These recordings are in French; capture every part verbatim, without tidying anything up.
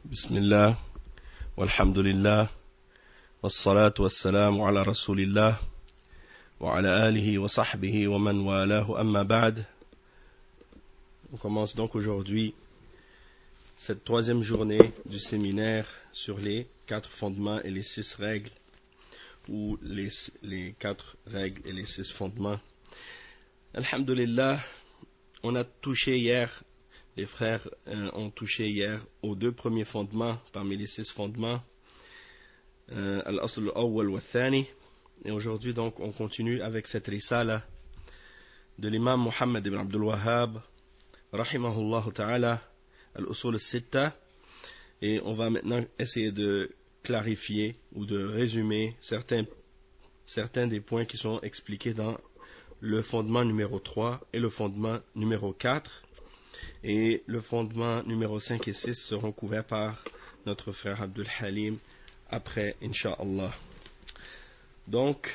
بسم الله والحمد لله والصلاة والسلام على رسول الله وعلى آله وصحبه ومن والاه أما بعد. On commence donc aujourd'hui cette troisième journée du séminaire sur les quatre fondements et les six règles, ou les, les quatre règles et les six fondements. Alhamdulillah, on a touché hier, les frères euh, ont touché hier aux deux premiers fondements parmi les six fondements, euh, Al-Asl al-Awwal wa al-Thani. Et aujourd'hui donc on continue avec cette risala de l'imam Muhammad ibn Abdul Wahhab rahimahullah ta'ala, Al-Usul al-Sitta, et on va maintenant essayer de clarifier ou de résumer certains, certains des points qui sont expliqués dans le fondement numéro trois et le fondement numéro quatre, et le fondement numéro cinq et six seront couverts par notre frère Abdul Halim après, Inch'Allah. Donc,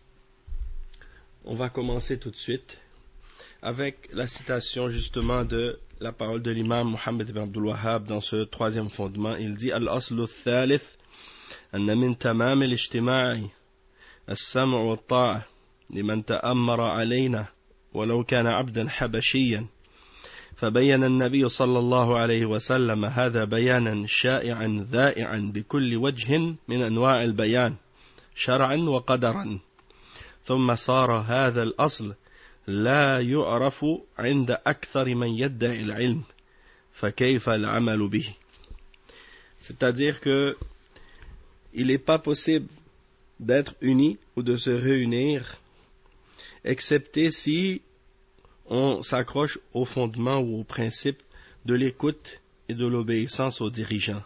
on va commencer tout de suite avec la citation justement de la parole de l'imam Muhammad ibn Abdul Wahhab dans ce troisième fondement. Il dit: Al-aslu al-thalith anna min tamam al-ijtima'i as-sam'u wa at-ta'a liman ta'ammara alayna walau kana 'abdan habashiyyan. فبين النبي صلى الله عليه وسلم هذا بيانا شائعا ذائعا بكل وجه من أنواع البيان شرعا وقدرا، ثم صار هذا الأصل لا يعرف عند أكثر من يدعي العلم فكيف العمل به. C'est-à-dire que il n'est pas possible d'être uni ou de se réunir excepté si on s'accroche au fondement ou au principe de l'écoute et de l'obéissance aux dirigeants.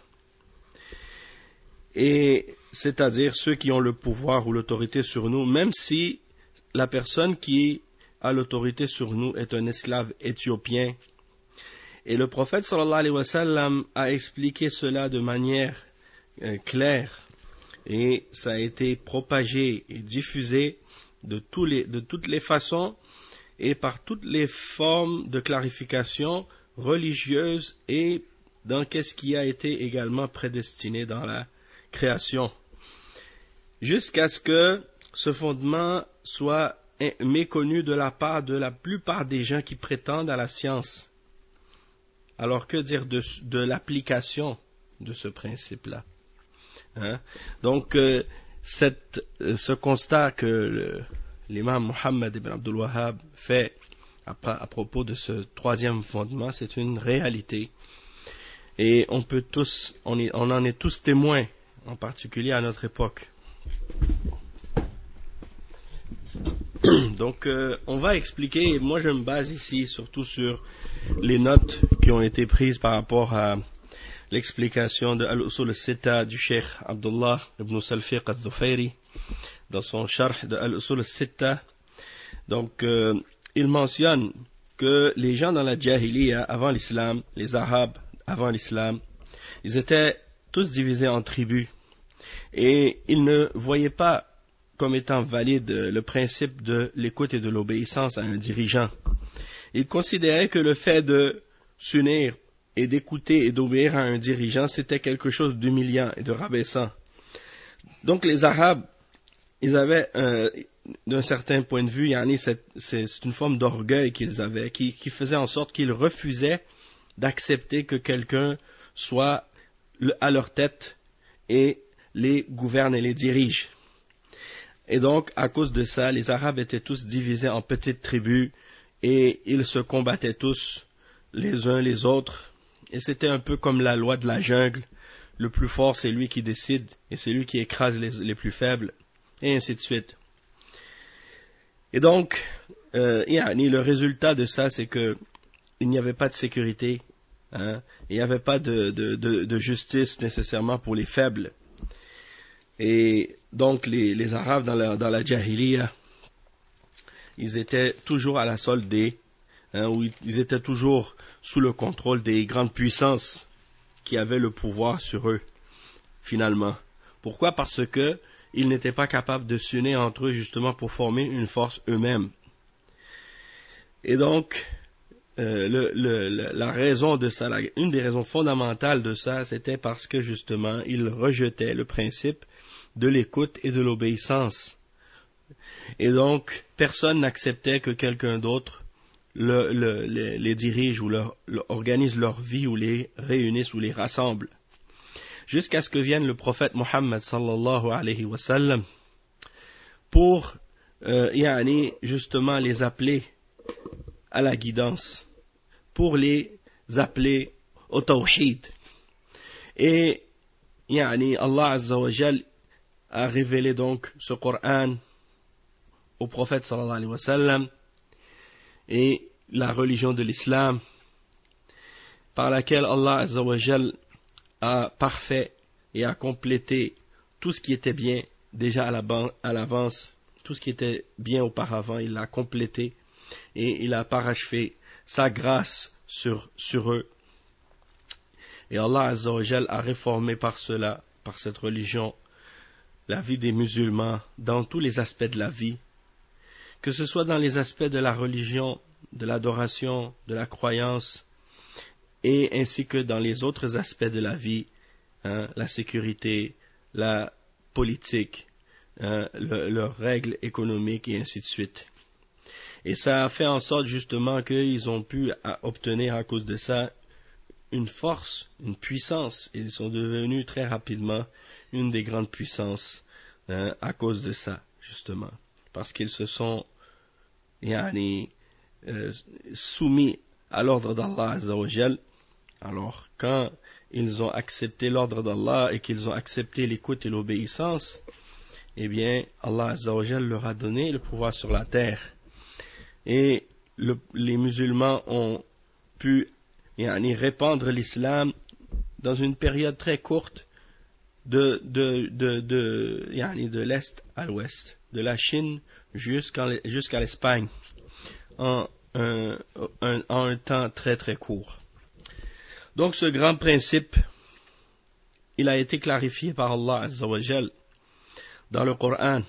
Et c'est-à-dire ceux qui ont le pouvoir ou l'autorité sur nous, même si la personne qui a l'autorité sur nous est un esclave éthiopien. Et le prophète sallallahu alayhi wa sallam a expliqué cela de manière euh, claire, et ça a été propagé et diffusé de, tous les, de toutes les façons et par toutes les formes de clarification religieuse et dans qu'est-ce qui a été également prédestiné dans la création, jusqu'à ce que ce fondement soit méconnu de la part de la plupart des gens qui prétendent à la science. Alors que dire de, de l'application de ce principe-là, hein? Donc euh, cette, ce constat que le, l'imam Muhammad ibn Abdul Wahhab fait à, à propos de ce troisième fondement, c'est une réalité. Et on peut tous, on, est, on en est tous témoins, en particulier à notre époque. Donc, euh, on va expliquer, et moi je me base ici surtout sur les notes qui ont été prises par rapport à l'explication de Al-Usul al-Sitta du Cheikh Abdullah ibn Salfiq al-Dhufayri dans son charh de Al-Usul al-Sitta. Donc, euh, il mentionne que les gens dans la Jahiliya avant l'islam, les Arabes avant l'islam, ils étaient tous divisés en tribus, et ils ne voyaient pas comme étant valide le principe de l'écoute et de l'obéissance à un dirigeant. Ils considéraient que le fait de s'unir et d'écouter et d'obéir à un dirigeant, c'était quelque chose d'humiliant et de rabaissant. Donc les Arabes, ils avaient, euh, d'un certain point de vue, yani c'est, c'est, c'est une forme d'orgueil qu'ils avaient, qui, qui faisait en sorte qu'ils refusaient d'accepter que quelqu'un soit le, à leur tête et les gouverne et les dirige. Et donc, à cause de ça, les Arabes étaient tous divisés en petites tribus, et ils se combattaient tous les uns les autres. Et c'était un peu comme la loi de la jungle. Le plus fort, c'est lui qui décide, et c'est lui qui écrase les, les plus faibles, et ainsi de suite. Et donc, euh, yani, le résultat de ça, c'est que il n'y avait pas de sécurité, hein, il n'y avait pas de, de, de, de justice nécessairement pour les faibles. Et donc, les, les Arabes dans la, dans la Jahiliya, ils étaient toujours à la solde des, hein, où ils étaient toujours sous le contrôle des grandes puissances qui avaient le pouvoir sur eux, finalement. Pourquoi? Parce que ils n'étaient pas capables de s'unir entre eux justement pour former une force eux-mêmes. Et donc, euh, le, le, la raison de ça, la, une des raisons fondamentales de ça, c'était parce que justement, ils rejetaient le principe de l'écoute et de l'obéissance. Et donc, personne n'acceptait que quelqu'un d'autre le, le, les, les dirige ou leur, leur, organise leur vie ou les réunisse ou les rassemble. Jusqu'à ce que vienne le prophète Mohammed sallallahu alayhi wa sallam pour euh, yani, justement les appeler à la guidance, pour les appeler au tawhid. Et yani, Allah Azza wa Jal a révélé donc ce Coran au prophète sallallahu alayhi wa sallam et la religion de l'islam par laquelle Allah Azza wa Jal a parfait et a complété tout ce qui était bien déjà à l'avance, tout ce qui était bien auparavant, il l'a complété et il a parachevé sa grâce sur, sur eux. Et Allah Azza wa Jal a réformé par cela, par cette religion, la vie des musulmans dans tous les aspects de la vie, que ce soit dans les aspects de la religion, de l'adoration, de la croyance, et ainsi que dans les autres aspects de la vie, hein, la sécurité, la politique, hein, le, leurs règles économiques et ainsi de suite. Et ça a fait en sorte justement qu'ils ont pu à obtenir à cause de ça une force, une puissance. Ils sont devenus très rapidement une des grandes puissances hein, à cause de ça, justement. Parce qu'ils se sont yani, euh, soumis à l'ordre d'Allah Azza wa Jal. Alors, quand ils ont accepté l'ordre d'Allah et qu'ils ont accepté l'écoute et l'obéissance, eh bien, Allah Azza wa Jal leur a donné le pouvoir sur la terre. Et le, les musulmans ont pu yani, répandre l'islam dans une période très courte de, de, de, de, yani, de l'Est à l'Ouest, de la Chine jusqu'à, jusqu'à l'Espagne, en un, un, en un temps très très court. Donc ce grand principe, il a été clarifié par Allah Azza wa Jal dans le Coran.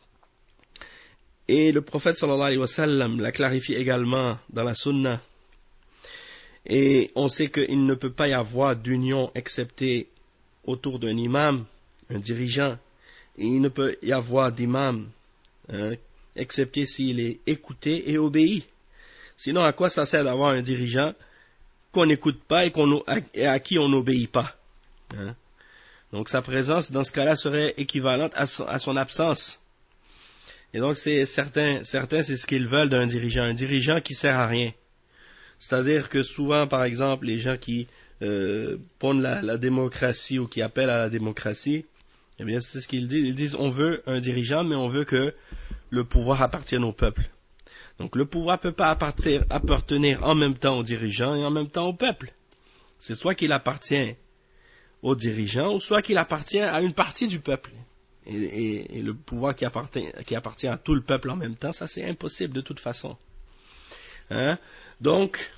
Et le prophète sallallahu alayhi wa sallam l'a clarifié également dans la Sunna. Et on sait qu'il ne peut pas y avoir d'union excepté autour d'un imam, un dirigeant. Et il ne peut y avoir d'imam hein, excepté s'il est écouté et obéi. Sinon, à quoi ça sert d'avoir un dirigeant qu'on n'écoute pas et, qu'on, et à qui on n'obéit pas hein? Donc sa présence dans ce cas-là serait équivalente à son, à son absence. Et donc c'est certains, certains c'est ce qu'ils veulent d'un dirigeant, un dirigeant qui sert à rien. C'est-à-dire que souvent, par exemple, les gens qui euh, prônent la, la démocratie ou qui appellent à la démocratie, eh bien c'est ce qu'ils disent. Ils disent on veut un dirigeant, mais on veut que le pouvoir appartienne au peuple. Donc le pouvoir ne peut pas appartenir, appartenir en même temps au dirigeant et en même temps au peuple. C'est soit qu'il appartient au dirigeant ou soit qu'il appartient à une partie du peuple. Et, et, et le pouvoir qui appartient, qui appartient à tout le peuple en même temps, ça c'est impossible de toute façon. Hein? Donc,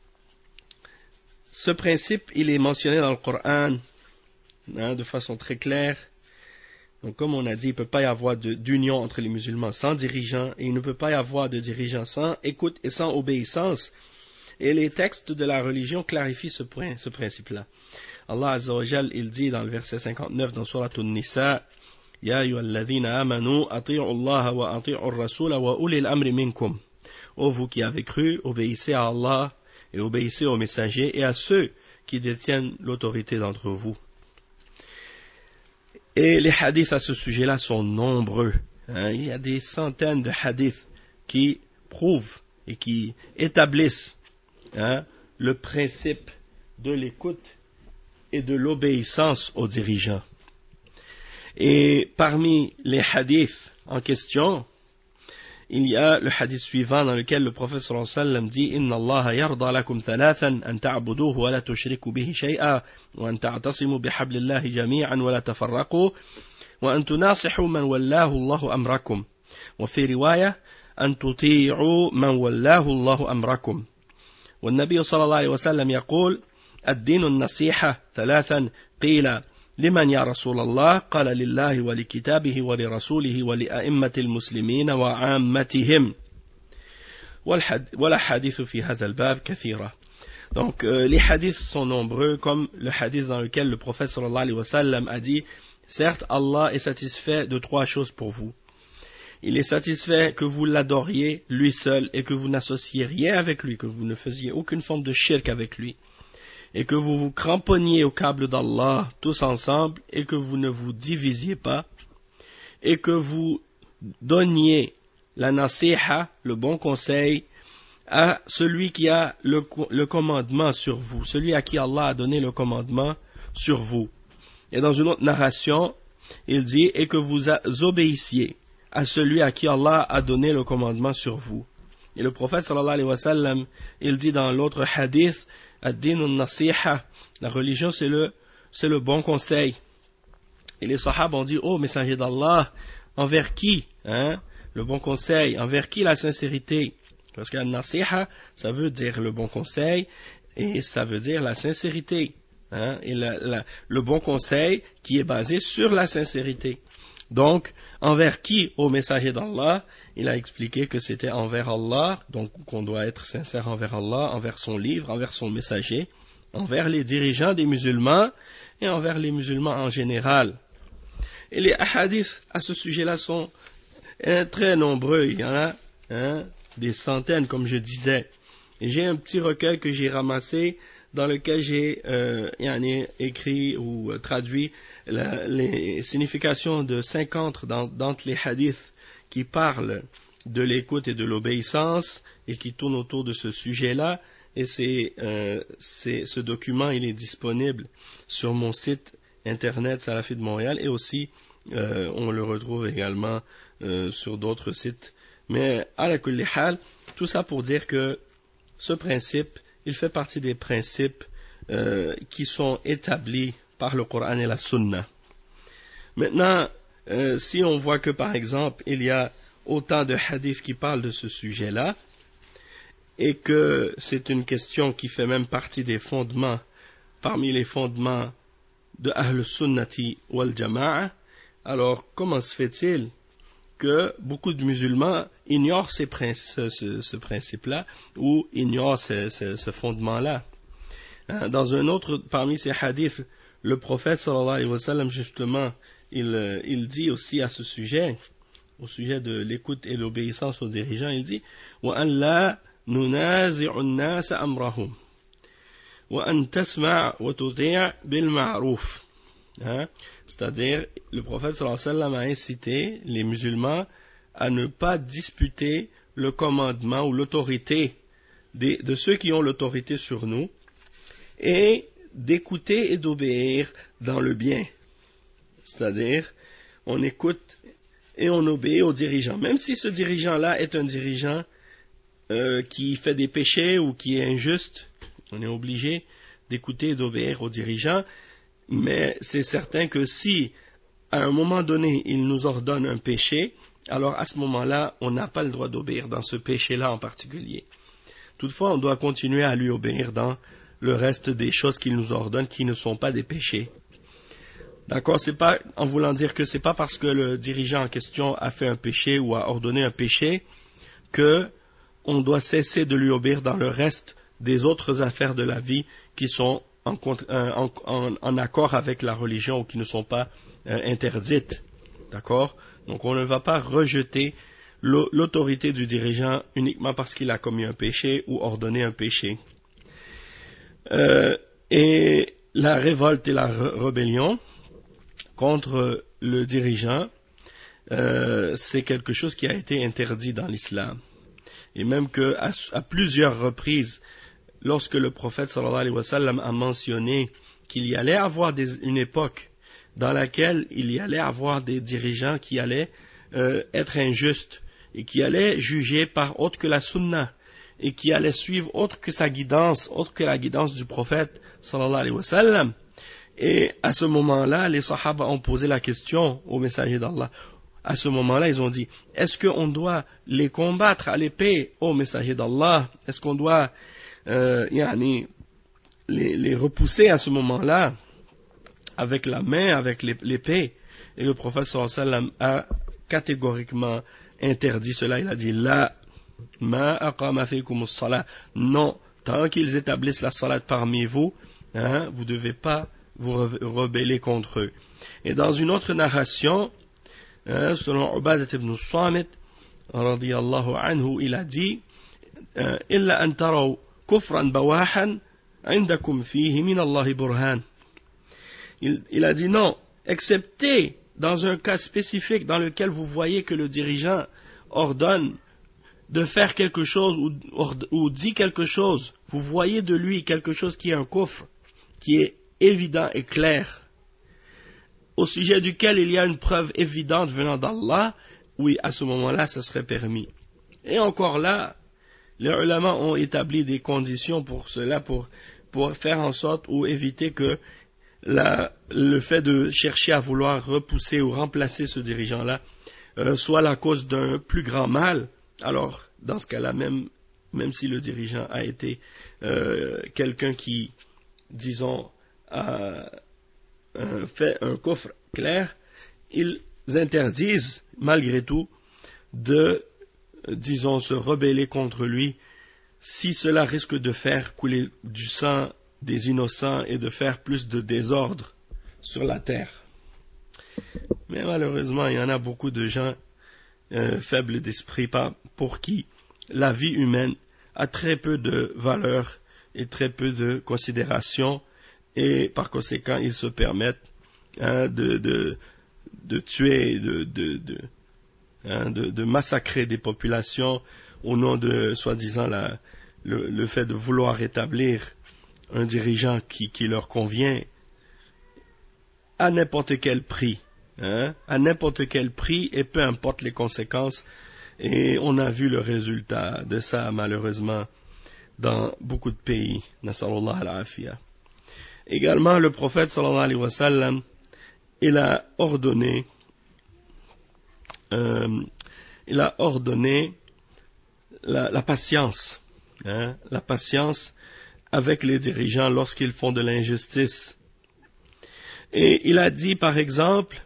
ce principe, il est mentionné dans le Coran hein, de façon très claire. Donc, comme on a dit, il ne peut pas y avoir de, d'union entre les musulmans sans dirigeant, et il ne peut pas y avoir de dirigeant sans écoute et sans obéissance. Et les textes de la religion clarifient ce point, ce principe-là. Allah Azza wa Jal, il dit dans le verset cinquante-neuf dans Surat An-Nisa, Ya ayyuhalladhina amanu ati'u Allah wa ati'u ar-rasula wa ulil amri minkum. Ô vous qui avez cru, obéissez à Allah et obéissez aux messagers et à ceux qui détiennent l'autorité d'entre vous. Et les hadiths à ce sujet-là sont nombreux. Hein. Il y a des centaines de hadiths qui prouvent et qui établissent hein, le principe de l'écoute et de l'obéissance aux dirigeants. Et parmi les hadiths en question, il y a le hadith suivant dans lequel le prophète sallallahu alayhi wa sallam dit Inna Allah yarda lakum thalathan an ta'buduhu wa la tushriku bihi shay'a wa an ta'tasimu bihablillahi jami'an wa la tafarraqu wa an tunasihu man wallahu Allahu amrakum wa fi riwaya an tuti'u man wallahu Allahu amrakum. والنبي صلى الله عليه وسلم يقول الدين النصيحة ثلاثا قيل لمن يا رسول الله قال لله ولكتابه ولرسوله ولأئمة المسلمين وعامتهم والحديث في هذا الباب كثيرة. Donc euh, les hadiths sont nombreux, comme le hadith dans lequel le prophète sallallahu alayhi wa sallam a dit: certes, Allah est satisfait de trois choses pour vous. Il est satisfait que vous l'adoriez lui seul et que vous n'associez rien avec lui, que vous ne faisiez aucune forme de shirk avec lui, et que vous vous cramponniez au câble d'Allah tous ensemble et que vous ne vous divisiez pas, et que vous donniez la nasiha, le bon conseil, à celui qui a le, le commandement sur vous, celui à qui Allah a donné le commandement sur vous. Et dans une autre narration, il dit: et que vous obéissiez à celui à qui Allah a donné le commandement sur vous. Et le prophète sallallahu alayhi wa sallam, il dit dans l'autre hadith: ad-din nasiha, la religion c'est le, c'est le bon conseil. Et les sahaba ont dit: oh messager d'Allah, envers qui, hein, le bon conseil, envers qui la sincérité? Parce que nasiha, ça veut dire le bon conseil et ça veut dire la sincérité. Hein, et la, la, le bon conseil qui est basé sur la sincérité. Donc, envers qui, ô messager d'Allah? Il a expliqué que c'était envers Allah, donc qu'on doit être sincère envers Allah, envers son livre, envers son messager, envers les dirigeants des musulmans et envers les musulmans en général. Et les hadiths à ce sujet-là sont hein, très nombreux. Il y en a hein, des centaines, comme je disais. Et j'ai un petit recueil que j'ai ramassé dans lequel j'ai euh, écrit ou euh, traduit la, les significations de cinquante d'entre les hadiths qui parlent de l'écoute et de l'obéissance et qui tournent autour de ce sujet-là. Et c'est, euh, c'est, ce document, il est disponible sur mon site internet Salafi de Montréal et aussi euh, on le retrouve également euh, sur d'autres sites. Mais à la kulli hal, tout ça pour dire que ce principe, il fait partie des principes euh, qui sont établis par le Coran et la Sunna. Maintenant, euh, si on voit que par exemple, il y a autant de hadiths qui parlent de ce sujet-là, et que c'est une question qui fait même partie des fondements, parmi les fondements de Ahl Sunnati wal Jama'a, alors comment se fait-il que beaucoup de musulmans ignorent ces principes, ce, ce principe-là ou ignorent ce, ce, ce fondement-là? Dans un autre, parmi ces hadiths, le prophète sallallahu alayhi wa sallam, justement, il, il dit aussi à ce sujet, au sujet de l'écoute et l'obéissance aux dirigeants, il dit: وَأَنْ لَا نُنَازِعُ النَّاسَ أَمْرَهُمْ وَأَنْ تَسْمَعْ وَتُطِيعْ بِالْمَعْرُوفِ. Hein? C'est-à-dire, le prophète sallallahu alayhi wa sallam a incité les musulmans à ne pas disputer le commandement ou l'autorité de, de ceux qui ont l'autorité sur nous et d'écouter et d'obéir dans le bien. C'est-à-dire, on écoute et on obéit au dirigeant. Même si ce dirigeant-là est un dirigeant euh, qui fait des péchés ou qui est injuste, on est obligé d'écouter et d'obéir au dirigeant. Mais c'est certain que si, à un moment donné, il nous ordonne un péché, alors à ce moment-là, on n'a pas le droit d'obéir dans ce péché-là en particulier. Toutefois, on doit continuer à lui obéir dans le reste des choses qu'il nous ordonne qui ne sont pas des péchés. D'accord, c'est pas en voulant dire que c'est pas parce que le dirigeant en question a fait un péché ou a ordonné un péché que on doit cesser de lui obéir dans le reste des autres affaires de la vie qui sont en, en, en, en accord avec la religion ou qui ne sont pas euh, interdites. D'accord? Donc on ne va pas rejeter l'autorité du dirigeant uniquement parce qu'il a commis un péché ou ordonné un péché. Euh, et la révolte et la rébellion contre le dirigeant, euh, c'est quelque chose qui a été interdit dans l'islam. Et même que à, à plusieurs reprises, lorsque le prophète sallallahu alayhi wa sallam a mentionné qu'il y allait avoir des, une époque dans laquelle il y allait avoir des dirigeants qui allaient euh, être injustes et qui allaient juger par autre que la sunna et qui allaient suivre autre que sa guidance, autre que la guidance du prophète sallallahu alayhi wa sallam. Et à ce moment-là, les sahaba ont posé la question au messager d'Allah. À ce moment-là, ils ont dit: est-ce qu'on doit les combattre à l'épée, ô messager d'Allah? Est-ce qu'on doit euh, yani, les, les repousser à ce moment-là avec la main, avec l'épée? Et le prophète sallallahu alayhi wa sallam a catégoriquement interdit cela. Il a dit: là, Ma aqama fikumus salat. Non, tant qu'ils établissent la salat parmi vous, hein, vous ne devez pas vous rebeller contre eux. Et dans une autre narration, hein, selon Ubadat ibn Samit, radiyallahu anhu, il a dit, Illa an taraw kufran bawahan, indakum fihi min Allahi burhan. Il, il a dit non, excepté dans un cas spécifique dans lequel vous voyez que le dirigeant ordonne de faire quelque chose ou, ou dit quelque chose, vous voyez de lui quelque chose qui est un kufr, qui est évident et clair, au sujet duquel il y a une preuve évidente venant d'Allah, oui, à ce moment-là, ça serait permis. Et encore là, les ulama ont établi des conditions pour cela, pour, pour faire en sorte ou éviter que la, le fait de chercher à vouloir repousser ou remplacer ce dirigeant-là euh, soit la cause d'un plus grand mal. Alors, dans ce cas-là, même, même si le dirigeant a été euh, quelqu'un qui, disons, a euh, fait un coffre clair, ils interdisent, malgré tout, de, disons, se rebeller contre lui, si cela risque de faire couler du sang des innocents et de faire plus de désordre sur la terre. Mais malheureusement, il y en a beaucoup de gens euh, faibles d'esprit pour qui la vie humaine a très peu de valeur et très peu de considération, et par conséquent, ils se permettent hein, de, de, de tuer, de, de, de, hein, de, de massacrer des populations au nom de, soi-disant, la, le, le fait de vouloir établir un dirigeant qui, qui leur convient à n'importe quel prix, hein, à n'importe quel prix et peu importe les conséquences. Et on a vu le résultat de ça malheureusement dans beaucoup de pays. Nasallallahu al-afiyah. Également, le prophète sallallahu alayhi wa sallam, il a ordonné, euh, il a ordonné la, la patience, hein, la patience avec les dirigeants lorsqu'ils font de l'injustice. Et il a dit par exemple,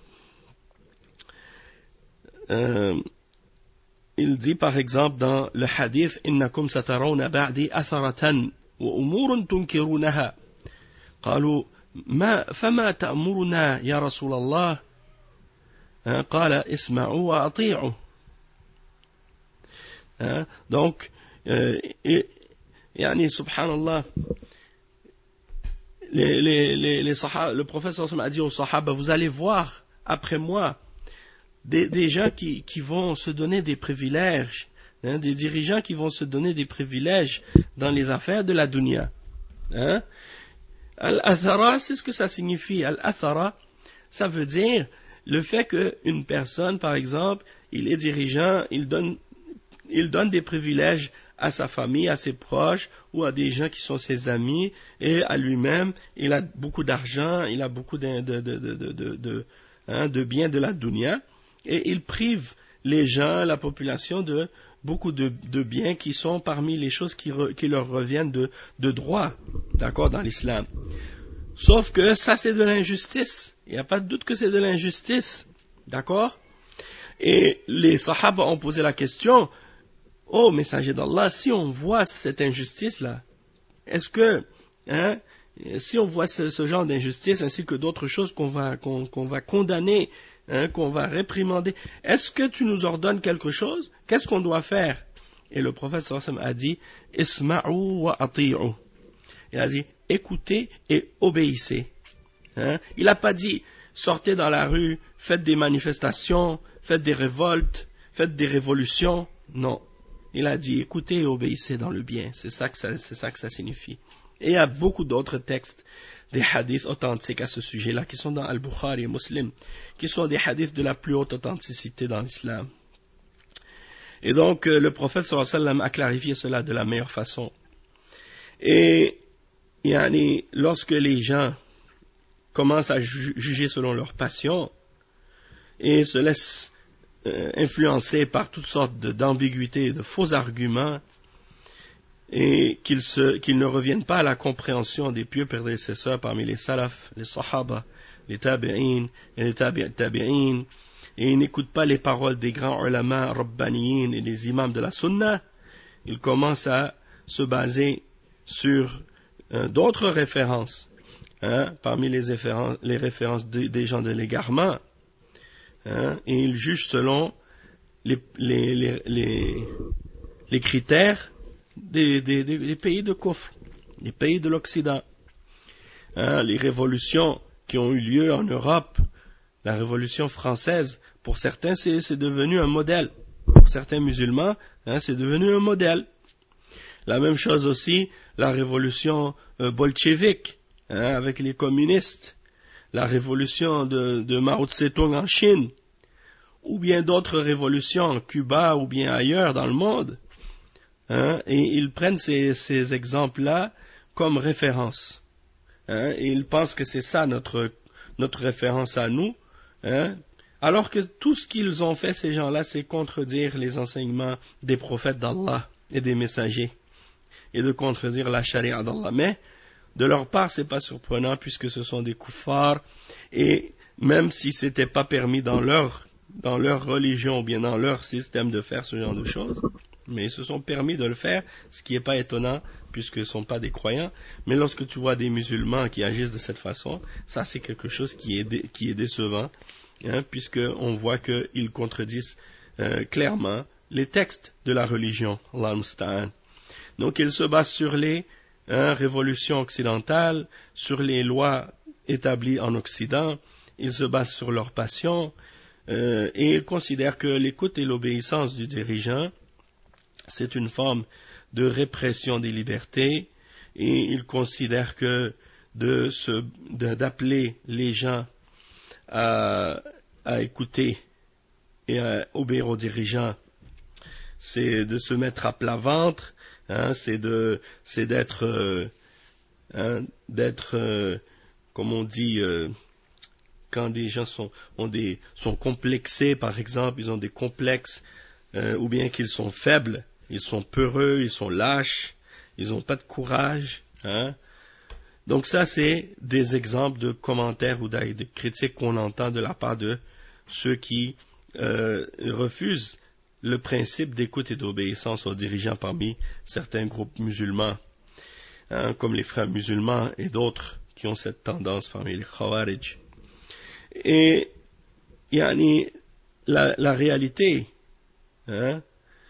euh, il dit par exemple dans le hadith, innakum satarawna ba'di atharatan wa umurun tunkirunaha. قالوا ما فما تأمرنا يا رسول الله قال اسمعوا وأطيعوا. Donc euh, يعني subhanallah, les, les, les, les sahaba, le prophète sallallahu alayhi wa sallam a dit aux sahaba, vous allez voir après moi des, des gens qui, qui vont se donner des privilèges, hein, des dirigeants qui vont se donner des privilèges dans les affaires de la dunya. Hein? Al-athara, c'est ce que ça signifie. Al-athara, ça veut dire le fait qu'une personne, par exemple, il est dirigeant, il donne, il donne des privilèges à sa famille, à ses proches, ou à des gens qui sont ses amis, et à lui-même, il a beaucoup d'argent, il a beaucoup de, de, de, de, de, de, hein, de biens de la dunya, et il prive les gens, la population, de beaucoup de, de biens qui sont parmi les choses qui, re, qui leur reviennent de, de droit, d'accord, dans l'islam. Sauf que ça, c'est de l'injustice. Il n'y a pas de doute que c'est de l'injustice, d'accord? Et les sahaba ont posé la question, oh, messager d'Allah, si on voit cette injustice-là, est-ce que, hein, si on voit ce, ce genre d'injustice, ainsi que d'autres choses qu'on va, qu'on, qu'on va condamner, hein, qu'on va réprimander, est-ce que tu nous ordonnes quelque chose? Qu'est-ce qu'on doit faire? Et le prophète sallallahu alayhi wa sallam a dit, Isma'u wa ati'u. Il a dit, écoutez et obéissez. Hein? Il n'a pas dit, sortez dans la rue, faites des manifestations, faites des révoltes, faites des révolutions. Non. Il a dit, écoutez et obéissez dans le bien. C'est ça que ça, c'est ça que ça signifie. Et il y a beaucoup d'autres textes, des hadiths authentiques à ce sujet-là, qui sont dans Al-Bukhari et Muslim, qui sont des hadiths de la plus haute authenticité dans l'islam. Et donc, euh, le prophète sallallahu alayhi wa sallam a clarifié cela de la meilleure façon. Et, yani, lorsque les gens commencent à ju- juger selon leur passion, et se laissent euh, influencer par toutes sortes de, d'ambiguïtés et de faux arguments, et qu'ils, se, qu'ils ne reviennent pas à la compréhension des pieux prédécesseurs parmi les salaf, les sahaba, les tabi'in et les tabi'in, tabi'in, et ils n'écoutent pas les paroles des grands ulama rabbaniyin et les imams de la sunna, il commence à se baser sur euh, d'autres références, hein, parmi les références, les références de, des gens de l'égarement, hein, et il juge selon les, les, les, les, les critères des, des, des, des pays de Kufr, des pays de l'Occident. Hein, les révolutions qui ont eu lieu en Europe, la révolution française, pour certains c'est, c'est devenu un modèle. Pour certains musulmans, hein, c'est devenu un modèle. La même chose aussi, la révolution euh, bolchevique, hein, avec les communistes, la révolution de, de Mao Tse-tung en Chine, ou bien d'autres révolutions en Cuba ou bien ailleurs dans le monde. Hein, et ils prennent ces, ces exemples-là comme référence. Hein, et ils pensent que c'est ça notre, notre référence à nous. Hein, alors que tout ce qu'ils ont fait, ces gens-là, c'est contredire les enseignements des prophètes d'Allah et des messagers, et de contredire la charia d'Allah. Mais, de leur part, c'est pas surprenant, puisque ce sont des kuffars, et même si c'était pas permis dans leur, dans leur religion, ou bien dans leur système de faire ce genre de choses, mais ils se sont permis de le faire, ce qui n'est pas étonnant, puisqu'ils ne sont pas des croyants. Mais lorsque tu vois des musulmans qui agissent de cette façon, ça c'est quelque chose qui est, dé, qui est décevant, hein, puisqu'on voit qu'ils contredisent euh, clairement les textes de la religion. Allah musta'an. Donc ils se basent sur les hein, révolutions occidentales, sur les lois établies en Occident, ils se basent sur leur passion, euh, et ils considèrent que l'écoute et l'obéissance du dirigeant, c'est une forme de répression des libertés, et ils considèrent que de se, de, d'appeler les gens à, à écouter et à obéir aux dirigeants, c'est de se mettre à plat ventre, hein, c'est de, c'est d'être, euh, hein, d'être, euh, comme on dit, euh, quand des gens sont, ont des, sont complexés, par exemple, ils ont des complexes, euh, ou bien qu'ils sont faibles, ils sont peureux, ils sont lâches, ils n'ont pas de courage, hein. Donc ça, c'est des exemples de commentaires ou de critiques qu'on entend de la part de ceux qui euh, refusent le principe d'écoute et d'obéissance aux dirigeants parmi certains groupes musulmans, hein, comme les frères musulmans et d'autres qui ont cette tendance parmi les Khawarij. Et yani, la, la réalité, hein,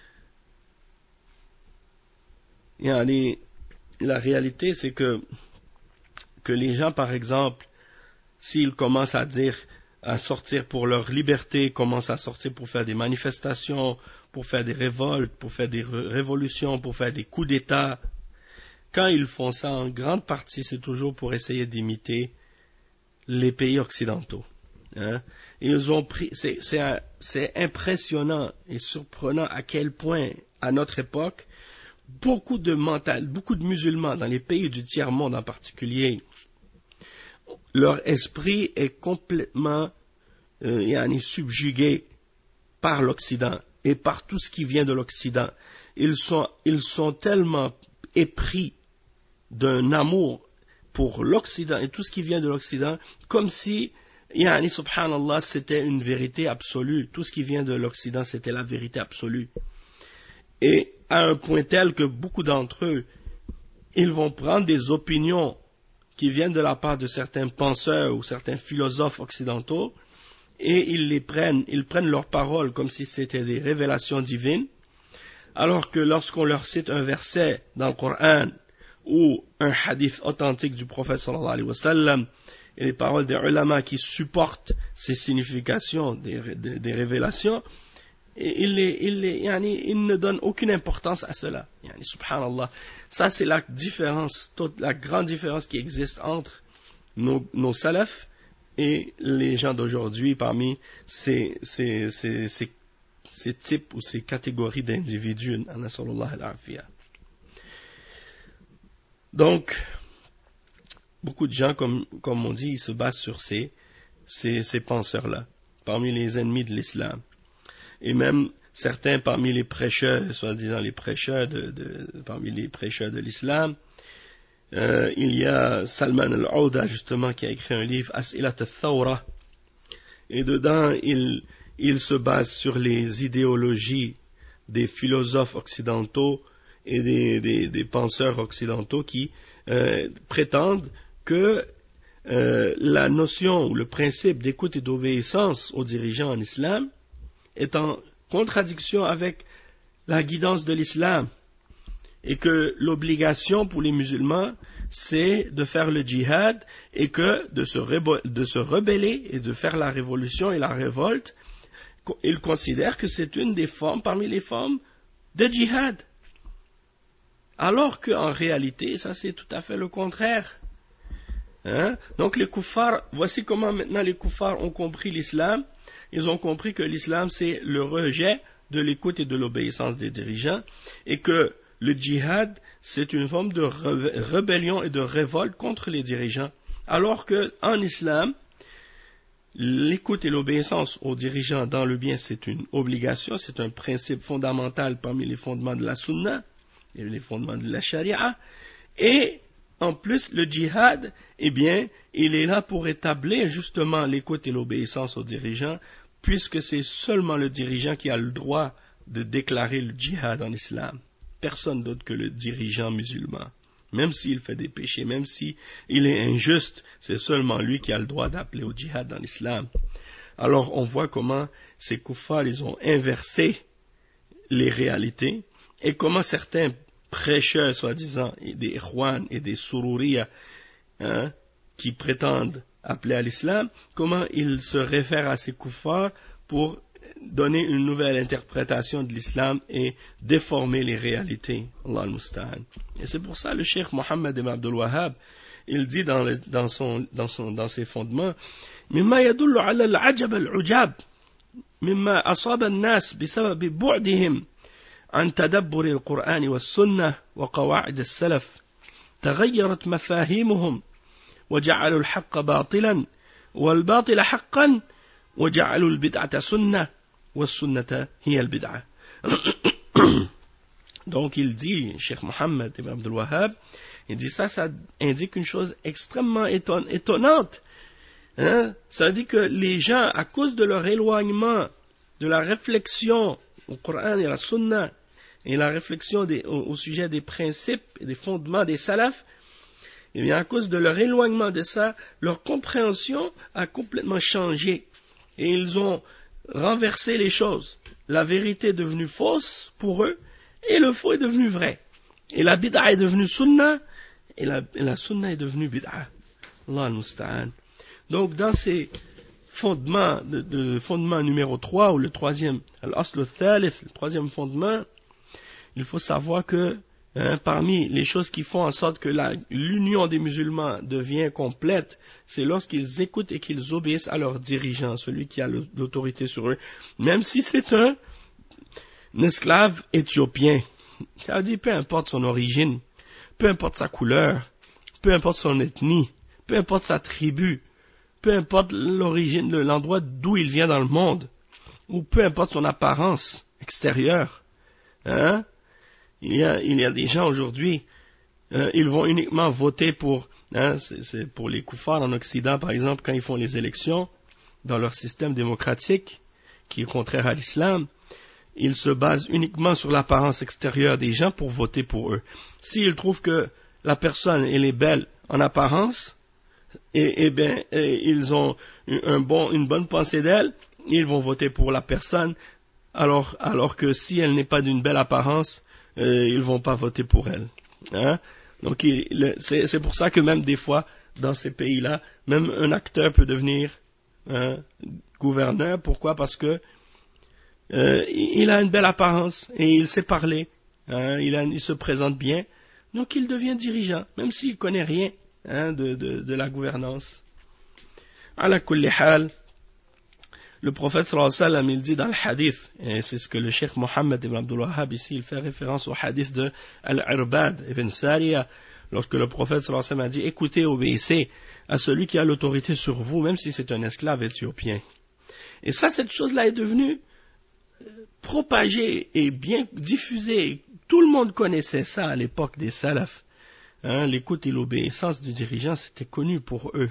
yani, la réalité, c'est que que les gens, par exemple, s'ils commencent à dire, à sortir pour leur liberté, commencent à sortir pour faire des manifestations, pour faire des révoltes, pour faire des révolutions, pour faire des coups d'État, quand ils font ça, en grande partie, c'est toujours pour essayer d'imiter les pays occidentaux. Hein? Et ils ont pris, c'est, c'est, un, c'est impressionnant et surprenant à quel point, à notre époque, beaucoup de mental, beaucoup de musulmans dans les pays du tiers-monde en particulier, leur esprit est complètement euh, yani, subjugué par l'Occident et par tout ce qui vient de l'Occident. Ils sont, ils sont tellement épris d'un amour pour l'Occident et tout ce qui vient de l'Occident, comme si, yani, subhanallah, c'était une vérité absolue. Tout ce qui vient de l'Occident, c'était la vérité absolue. Et à un point tel que beaucoup d'entre eux, ils vont prendre des opinions qui viennent de la part de certains penseurs ou certains philosophes occidentaux, et ils les prennent, ils prennent leurs paroles comme si c'était des révélations divines, alors que lorsqu'on leur cite un verset dans le Coran ou un hadith authentique du prophète sallallahu alayhi wa sallam, et les paroles des ulama qui supportent ces significations des, des, des révélations, et il, les, il, les, yani, il ne donne aucune importance à cela. Yani, subhanallah. Ça, c'est la différence, toute la grande différence qui existe entre nos, nos salafs et les gens d'aujourd'hui parmi ces, ces, ces, ces, ces types ou ces catégories d'individus. Donc, beaucoup de gens, comme, comme on dit, ils se basent sur ces, ces, ces penseurs-là, parmi les ennemis de l'islam. Et même certains parmi les prêcheurs, soi-disant les prêcheurs de, de, parmi les prêcheurs de l'islam, euh, il y a Salman al-Auda justement qui a écrit un livre As'ilat al-Thawra, et dedans il, il se base sur les idéologies des philosophes occidentaux et des, des, des penseurs occidentaux qui euh, prétendent que euh, la notion ou le principe d'écoute et d'obéissance aux dirigeants en islam est en contradiction avec la guidance de l'islam et que l'obligation pour les musulmans c'est de faire le djihad et que de se, rebo- de se rebeller et de faire la révolution et la révolte, ils considèrent que c'est une des formes parmi les formes de djihad. Alors qu'en réalité, ça c'est tout à fait le contraire. Hein? Donc les koufars, voici comment maintenant les koufars ont compris l'islam. Ils ont compris que l'islam c'est le rejet de l'écoute et de l'obéissance des dirigeants et que le djihad c'est une forme de re- rébellion et de révolte contre les dirigeants. Alors que en islam, l'écoute et l'obéissance aux dirigeants dans le bien c'est une obligation, c'est un principe fondamental parmi les fondements de la sunna et les fondements de la charia. Et en plus, le djihad, eh bien, il est là pour établir justement l'écoute et l'obéissance aux dirigeants, puisque c'est seulement le dirigeant qui a le droit de déclarer le djihad en islam. Personne d'autre que le dirigeant musulman. Même s'il fait des péchés, même s'il est injuste, c'est seulement lui qui a le droit d'appeler au djihad dans l'islam. Alors on voit comment ces koufars, ils ont inversé les réalités et comment certains prêcheurs, soi-disant, des ikhwan et des sururiya, hein, qui prétendent appeler à l'islam, comment ils se réfèrent à ces koufars pour donner une nouvelle interprétation de l'islam et déformer les réalités. Allah al-Musta'an. Et c'est pour ça le cheikh Mohammed ibn Abdul Wahhab, il dit dans, le, dans, son, dans, son, dans ses fondements, مما يدل على العجب العجاب مما أصاب الناس بسبب بعدهم عن تدبر القرآن والسنة وقواعد السلف تغيرت مفاهيمهم وجعلوا الحق باطلا والباطل حقا وجعلوا البدعة سنة والسنة هي البدعة. Donc il dit, Cheikh Mohammed ibn Abdul Wahhab, il dit ça, ça indique une chose extrêmement éton- étonnante. Hein? Ça dit que les gens, à cause de leur éloignement de la réflexion au Coran et à la Sunna, et la réflexion des, au, au sujet des principes et des fondements des salafs, et bien à cause de leur éloignement de ça, leur compréhension a complètement changé. Et ils ont renversé les choses. La vérité est devenue fausse pour eux, et le faux est devenu vrai. Et la bid'a est devenue sunna, et la, et la sunna est devenue bid'a. Allah al-Musta'an. Donc dans ces fondements, de, de fondement numéro trois, ou le troisième, al-asl al-thalith, le troisième fondement, il faut savoir que hein, parmi les choses qui font en sorte que la, l'union des musulmans devient complète, c'est lorsqu'ils écoutent et qu'ils obéissent à leur dirigeant, celui qui a l'autorité sur eux, même si c'est un, un esclave éthiopien. Ça veut dire peu importe son origine, peu importe sa couleur, peu importe son ethnie, peu importe sa tribu, peu importe l'origine, l'endroit d'où il vient dans le monde, ou peu importe son apparence extérieure. Hein? Il y a, il y a des gens aujourd'hui, euh, ils vont uniquement voter pour, hein, c'est, c'est pour les koufars en Occident, par exemple, quand ils font les élections, dans leur système démocratique, qui est contraire à l'islam, ils se basent uniquement sur l'apparence extérieure des gens pour voter pour eux. S'ils trouvent que la personne, elle est belle en apparence, et, et bien, et ils ont un bon, une bonne pensée d'elle, ils vont voter pour la personne, alors, alors que si elle n'est pas d'une belle apparence, euh, ils vont pas voter pour elle. Hein? Donc, il, le, c'est, c'est pour ça que même des fois, dans ces pays-là, même un acteur peut devenir hein, gouverneur. Pourquoi? Parce que euh, il a une belle apparence et il sait parler. Hein, il, a, il se présente bien. Donc, il devient dirigeant, même s'il connaît rien hein, de, de, de la gouvernance. Ala kulli hal, le prophète sallallahu alayhi wa sallam, il dit dans le hadith, et c'est ce que le cheikh Mohammed ibn Abdul Wahhab ici, il fait référence au hadith de Al-Irbad ibn Sariya, lorsque le prophète sallallahu alayhi wa sallam a dit, écoutez, obéissez à celui qui a l'autorité sur vous, même si c'est un esclave éthiopien. Et ça, cette chose-là est devenue propagée et bien diffusée. Tout le monde connaissait ça à l'époque des salafs. Hein, l'écoute et l'obéissance du dirigeant, c'était connu pour eux.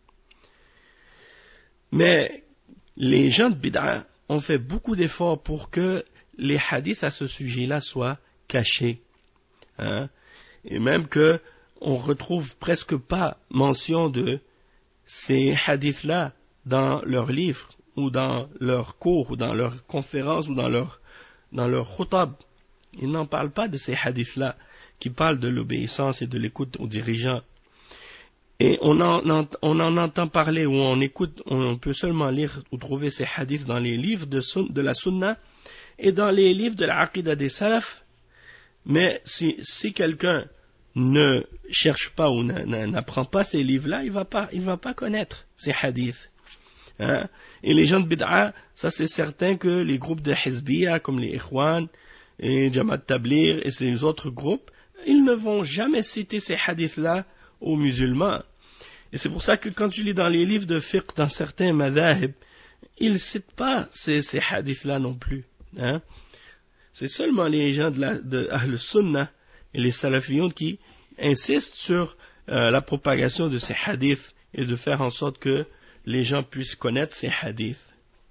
Mais les gens de bid'a ont fait beaucoup d'efforts pour que les hadiths à ce sujet-là soient cachés. Hein? Et même que on retrouve presque pas mention de ces hadiths-là dans leurs livres, ou dans leurs cours, ou dans leurs conférences, ou dans leurs dans leur khutab. Ils n'en parlent pas de ces hadiths-là, qui parlent de l'obéissance et de l'écoute aux dirigeants. Et on en, on en entend parler, ou on écoute, on peut seulement lire ou trouver ces hadiths dans les livres de, de la sunna, et dans les livres de l'Aqidah des salaf. Mais si, si quelqu'un ne cherche pas ou n'apprend pas ces livres-là, il va pas, il va pas connaître ces hadiths. Hein? Et les gens de bid'a, ça c'est certain que les groupes de Hizbiyya, comme les Ikhwan et Jamaat Tabligh et ces autres groupes, ils ne vont jamais citer ces hadiths-là aux musulmans. Et c'est pour ça que quand tu lis dans les livres de fiqh, dans certains madhahib, ils ne citent pas ces, ces hadiths-là non plus. Hein? C'est seulement les gens de, la, de Ahl Sunnah et les Salafiyoun qui insistent sur euh, la propagation de ces hadiths et de faire en sorte que les gens puissent connaître ces hadiths.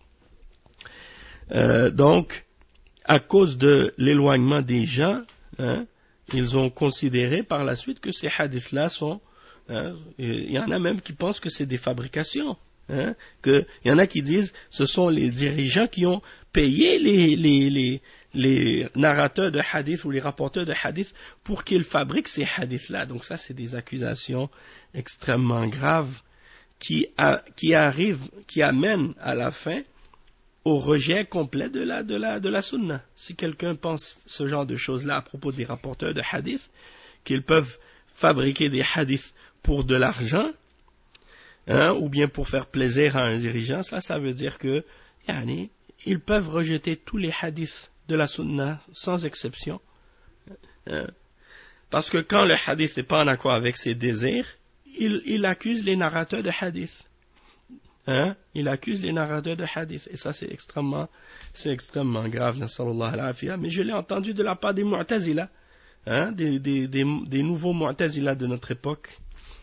Euh, donc, à cause de l'éloignement des gens, hein, ils ont considéré par la suite que ces hadiths-là sont... Hein, il y en a même qui pensent que c'est des fabrications. Hein, que, il y en a qui disent que ce sont les dirigeants qui ont payé les, les, les, les narrateurs de hadith ou les rapporteurs de hadith pour qu'ils fabriquent ces hadiths-là. Donc ça, c'est des accusations extrêmement graves qui, a, qui arrivent, qui amènent à la fin au rejet complet de la, de la, de la sunna. Si quelqu'un pense ce genre de choses-là à propos des rapporteurs de hadith, qu'ils peuvent fabriquer des hadiths pour de l'argent, hein, ou bien pour faire plaisir à un dirigeant, ça, ça veut dire que, yani, ils peuvent rejeter tous les hadiths de la sunna, sans exception. Hein, parce que quand le hadith n'est pas en accord avec ses désirs, il, il accuse les narrateurs de hadith. Hein, il accuse les narrateurs de hadith. Et ça, c'est extrêmement, c'est extrêmement grave, nasallallahu al-afiyah. Mais je l'ai entendu de la part des mu'tazila, hein, des, des, des, des nouveaux mu'tazila de notre époque,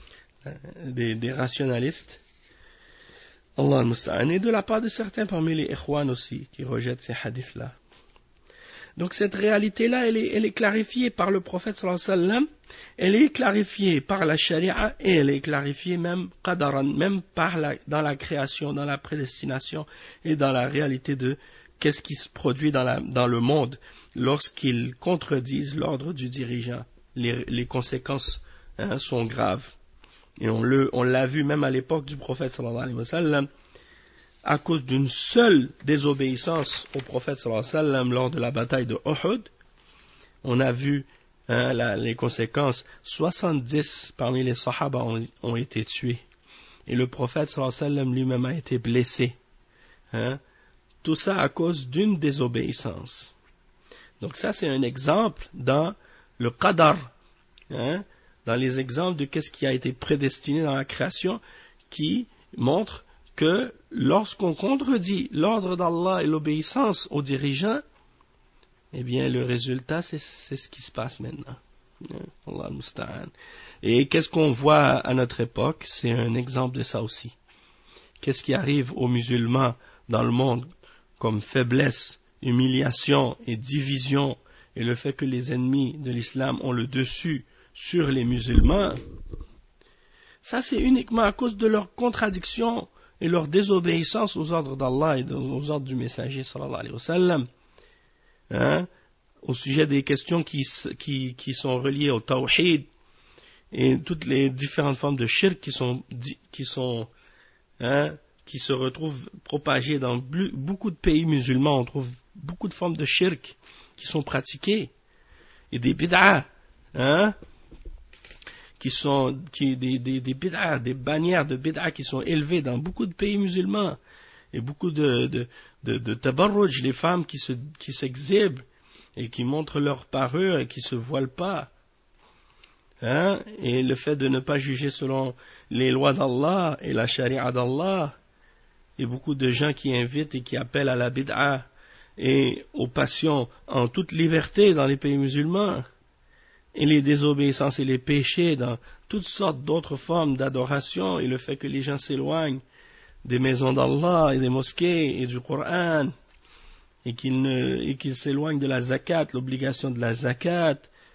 des, des rationalistes. Allah al-musta'an. Et de la part de certains parmi les ikhwan aussi, qui rejettent ces hadiths-là. Donc cette réalité-là, elle est, elle est clarifiée par le prophète sallallahu alayhi wa sallam, elle est clarifiée par la charia, et elle est clarifiée même qadaran, même par la, dans la création, dans la prédestination, et dans la réalité de qu'est-ce qui se produit dans, la, dans le monde lorsqu'ils contredisent l'ordre du dirigeant. Les, les conséquences, hein, sont graves. Et on, le, on l'a vu même à l'époque du prophète sallallahu alayhi wa sallam, à cause d'une seule désobéissance au prophète sallallahu alayhi wa sallam lors de la bataille de Uhud. On a vu, hein, la, les conséquences. soixante-dix parmi les sahaba ont, ont été tués. Et le prophète sallallahu alayhi wa sallam lui-même a été blessé. Hein. Tout ça à cause d'une désobéissance. Donc ça, c'est un exemple dans le qadar, hein, dans les exemples de qu'est-ce qui a été prédestiné dans la création, qui montre que lorsqu'on contredit l'ordre d'Allah et l'obéissance aux dirigeants, eh bien le résultat, c'est, c'est ce qui se passe maintenant. Allah al-musta'an. Et qu'est-ce qu'on voit à notre époque? C'est un exemple de ça aussi. Qu'est-ce qui arrive aux musulmans dans le monde comme faiblesse, humiliation et division, et le fait que les ennemis de l'islam ont le dessus sur les musulmans? Ça, c'est uniquement à cause de leur contradiction et leur désobéissance aux ordres d'Allah et aux ordres du messager sallallahu alayhi wa sallam, hein, au sujet des questions qui, qui, qui sont reliées au tawhid et toutes les différentes formes de shirk qui sont, qui sont, hein, qui se retrouvent propagées dans beaucoup de pays musulmans. On trouve beaucoup de formes de shirk qui sont pratiquées et des bid'ah, hein, qui sont qui, des, des, des bid'ah, des bannières de bid'ah qui sont élevées dans beaucoup de pays musulmans, et beaucoup de, de, de, de tabarruj, les femmes qui, se, qui s'exhibent et qui montrent leur parure et qui se voilent pas. Hein? Et le fait de ne pas juger selon les lois d'Allah et la charia d'Allah, et beaucoup de gens qui invitent et qui appellent à la bid'ah et aux passions en toute liberté dans les pays musulmans, et les désobéissances et les péchés dans toutes sortes d'autres formes d'adoration, et le fait que les gens s'éloignent des maisons d'Allah et des mosquées et du Coran, et qu'ils, ne, et qu'ils s'éloignent de la zakat, l'obligation de la zakat,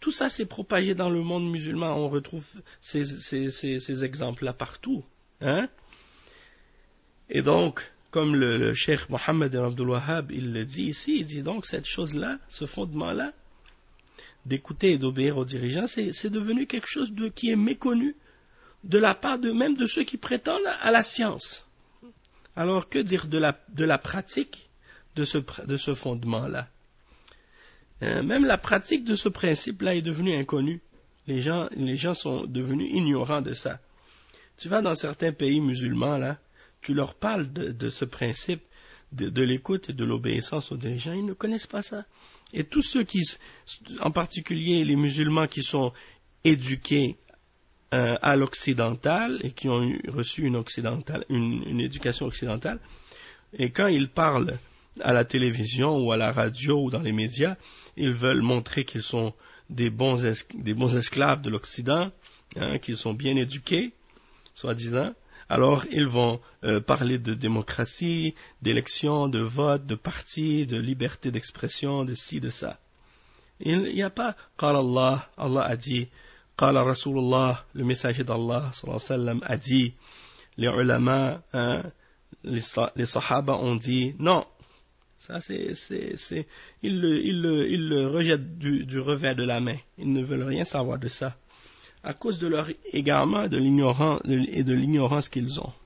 Tout ça s'est propagé dans le monde musulman. On retrouve ces, ces, ces, ces exemples-là partout. Hein? Et donc, comme le, le cheikh Mohammed ibn Abdul Wahhab, il le dit ici, il dit donc cette chose-là, ce fondement-là, d'écouter et d'obéir aux dirigeants, c'est, c'est devenu quelque chose de, qui est méconnu de la part de même de ceux qui prétendent à la science. Alors, que dire de la, de la pratique de ce, de ce fondement-là? Euh, même la pratique de ce principe-là est devenue inconnue. Les gens, les gens sont devenus ignorants de ça. Tu vas dans certains pays musulmans, là, tu leur parles de, de ce principe de, de l'écoute et de l'obéissance aux dirigeants, ils ne connaissent pas ça. Et tous ceux qui, en particulier les musulmans qui sont éduqués euh, à l'occidental et qui ont eu, reçu une, occidentale, une, une éducation occidentale, et quand ils parlent à la télévision ou à la radio ou dans les médias, ils veulent montrer qu'ils sont des bons, es, des bons esclaves de l'Occident, hein, qu'ils sont bien éduqués, soi-disant. Alors, ils vont euh, parler de démocratie, d'élections, de vote, de partis, de liberté d'expression, de ci, de ça. Il n'y a pas « Qala Allah », Allah a dit, « Qala Rasulullah », le messager d'Allah, sallallahu alayhi wa sallam, a dit, les ulama, hein, les, les sahaba ont dit, non, ça c'est, c'est, c'est, ils le, ils le, ils le rejettent du, du revers de la main, ils ne veulent rien savoir de ça, à cause de leur égarement de l'ignorance, et de l'ignorance qu'ils ont.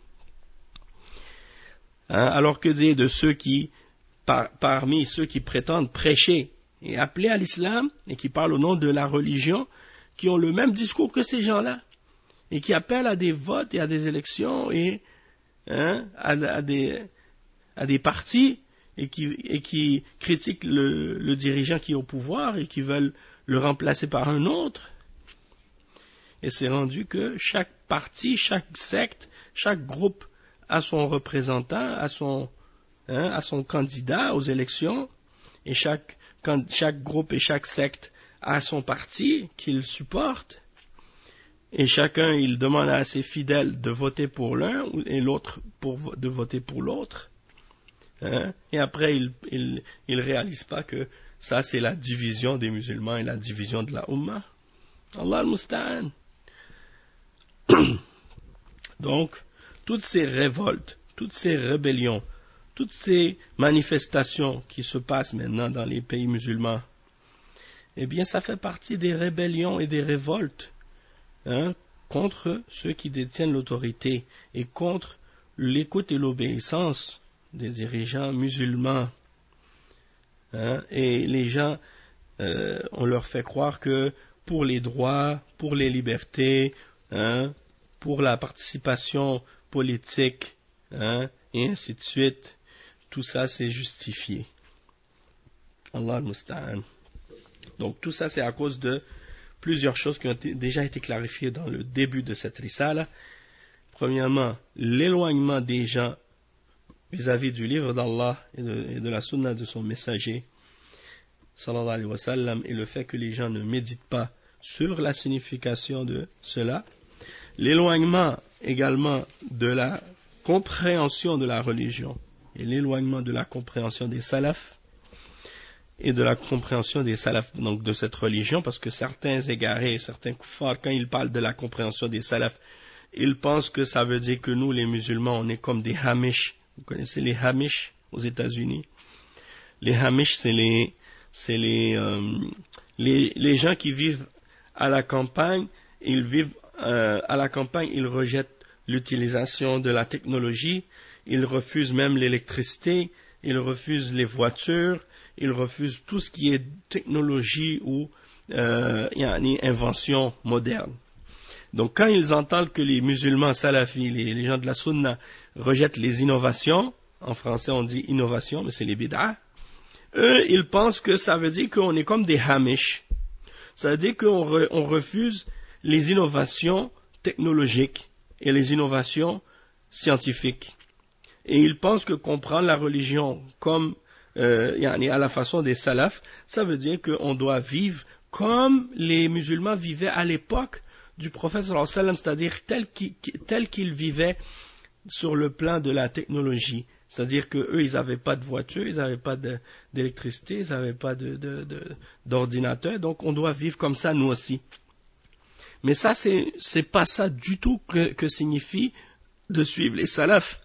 Hein, alors que dire de ceux qui, par, parmi ceux qui prétendent prêcher et appeler à l'islam, et qui parlent au nom de la religion, qui ont le même discours que ces gens-là, et qui appellent à des votes et à des élections, et hein, à, à, des, à des partis, et qui, et qui critiquent le, le dirigeant qui est au pouvoir, et qui veulent le remplacer par un autre. Et c'est rendu que chaque parti, chaque secte, chaque groupe a son représentant, a son, hein, a son candidat aux élections, et chaque, quand, chaque groupe et chaque secte a son parti qu'il supporte, et chacun il demande à ses fidèles de voter pour l'un et l'autre pour, de voter pour l'autre, hein, et après il, il, il réalise pas que ça c'est la division des musulmans et la division de la Ummah. Allah al-Musta'an. Donc, toutes ces révoltes, toutes ces rébellions, toutes ces manifestations qui se passent maintenant dans les pays musulmans, eh bien, ça fait partie des rébellions et des révoltes, hein, contre ceux qui détiennent l'autorité et contre l'écoute et l'obéissance des dirigeants musulmans. Hein, et les gens, euh, on leur fait croire que pour les droits, pour les libertés, hein, pour la participation politique, hein, et ainsi de suite, tout ça c'est justifié. Allah al-Musta'an. Donc tout ça c'est à cause de plusieurs choses qui ont été, déjà été clarifiées dans le début de cette risala. Premièrement, l'éloignement des gens vis-à-vis du livre d'Allah et de, et de la sunna de son messager, sallallahu alayhi wa sallam, et le fait que les gens ne méditent pas sur la signification de cela. L'éloignement également de la compréhension de la religion et l'éloignement de la compréhension des salafs et de la compréhension des salafs, donc de cette religion, parce que certains égarés, certains kuffars, quand ils parlent de la compréhension des salafs, ils pensent que ça veut dire que nous, les musulmans, on est comme des hamish. Vous connaissez les hamish aux États-Unis? Les hamish, c'est les, c'est les, euh, les, les gens qui vivent à la campagne. Ils vivent euh, à la campagne, ils rejettent l'utilisation de la technologie, ils refusent même l'électricité, ils refusent les voitures, ils refusent tout ce qui est technologie ou euh, une invention moderne. Donc quand ils entendent que les musulmans salafis, les, les gens de la sunna, rejettent les innovations, en français on dit innovation, mais c'est les bid'ah, eux ils pensent que ça veut dire qu'on est comme des hamish. Ça veut dire qu'on re, on refuse les innovations technologiques et les innovations scientifiques. Et ils pensent que comprendre la religion comme euh, à la façon des salafs, ça veut dire qu'on doit vivre comme les musulmans vivaient à l'époque du prophète sallallahu alayhi wa sallam, c'est-à-dire tel qu'il, tel qu'il vivait sur le plan de la technologie, C'est-à-dire qu'eux, ils n'avaient pas de voiture, ils n'avaient pas de, d'électricité, ils n'avaient pas de, de, de, d'ordinateur, donc on doit vivre comme ça nous aussi. Mais ça, c'est, c'est pas ça du tout que, que signifie de suivre les salafs.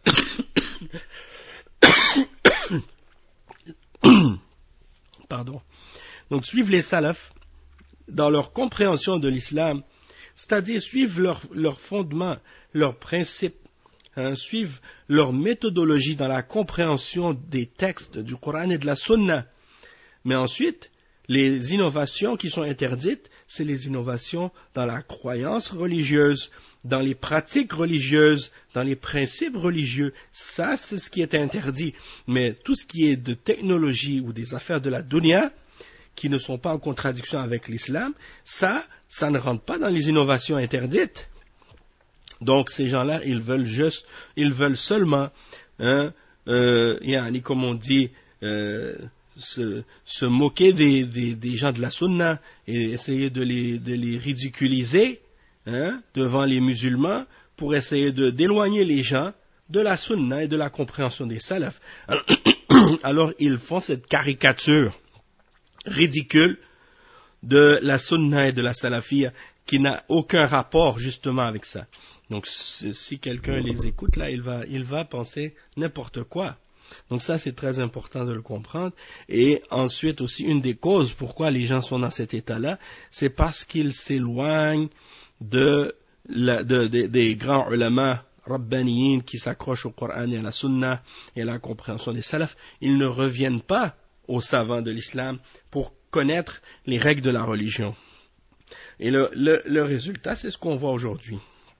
Pardon. Donc suivre les salafs dans leur compréhension de l'islam, c'est-à-dire suivre leurs leur fondements, leurs principes, hein, suivre leur méthodologie dans la compréhension des textes du Coran et de la Sunna. Mais ensuite, les innovations qui sont interdites, c'est les innovations dans la croyance religieuse, dans les pratiques religieuses, dans les principes religieux. Ça, c'est ce qui est interdit. Mais tout ce qui est de technologie ou des affaires de la dunya, qui ne sont pas en contradiction avec l'islam, ça, ça ne rentre pas dans les innovations interdites. Donc, ces gens-là, ils veulent juste, ils veulent seulement, hein, euh, yani, comme on dit, euh, Se, se moquer des, des, des gens de la sunna et essayer de les, de les ridiculiser, hein, devant les musulmans pour essayer de, d'éloigner les gens de la sunna et de la compréhension des salafs. Alors, alors ils font cette caricature ridicule de la sunna et de la salafia qui n'a aucun rapport justement avec ça. Donc si, si quelqu'un les écoute là, il va, il va penser n'importe quoi. Donc ça, c'est très important de le comprendre. Et ensuite aussi, une des causes pourquoi les gens sont dans cet état-là, c'est parce qu'ils s'éloignent de, la, de, de des grands ulama rabbaniyin qui s'accrochent au Coran et à la Sunna et à la compréhension des salafs. Ils ne reviennent pas aux savants de l'islam pour connaître les règles de la religion. Et le, le, le résultat, c'est ce qu'on voit aujourd'hui.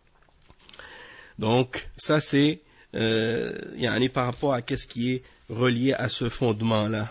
Donc, ça c'est... Euh, yani par rapport à qu'est-ce qui est relié à ce fondement-là.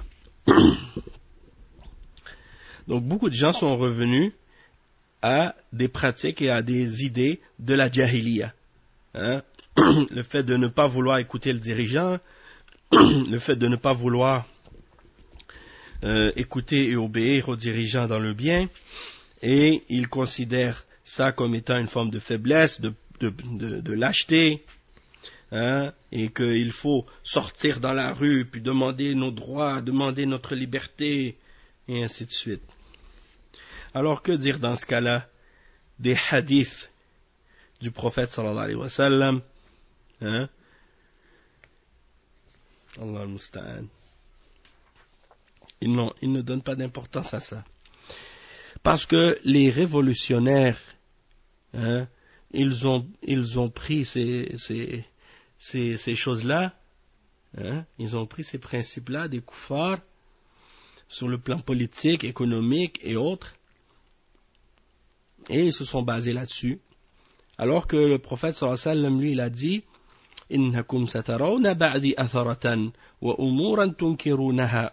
Donc beaucoup de gens sont revenus à des pratiques et à des idées de la jahiliya. Hein? Le fait de ne pas vouloir écouter le dirigeant, le fait de ne pas vouloir euh, écouter et obéir au dirigeant dans le bien, et ils considèrent ça comme étant une forme de faiblesse, de, de, de, de lâcheté. Hein, et qu'il faut sortir dans la rue, puis demander nos droits, demander notre liberté, et ainsi de suite. Alors que dire dans ce cas-là des hadiths du prophète sallallahu alayhi wa sallam, hein? Allah al-Musta'an. Ils, non, ils ne donnent pas d'importance à ça. Parce que les révolutionnaires, hein, ils ont, ils ont pris ces... ces Ces, ces choses-là, hein, ils ont pris ces principes-là des koufars sur le plan politique, économique et autres, et ils se sont basés là-dessus. Alors que le prophète sallallahu alayhi wa sallam, lui, il a dit innakum satarawna ba'di atharatan wa umuran tunkirunaha.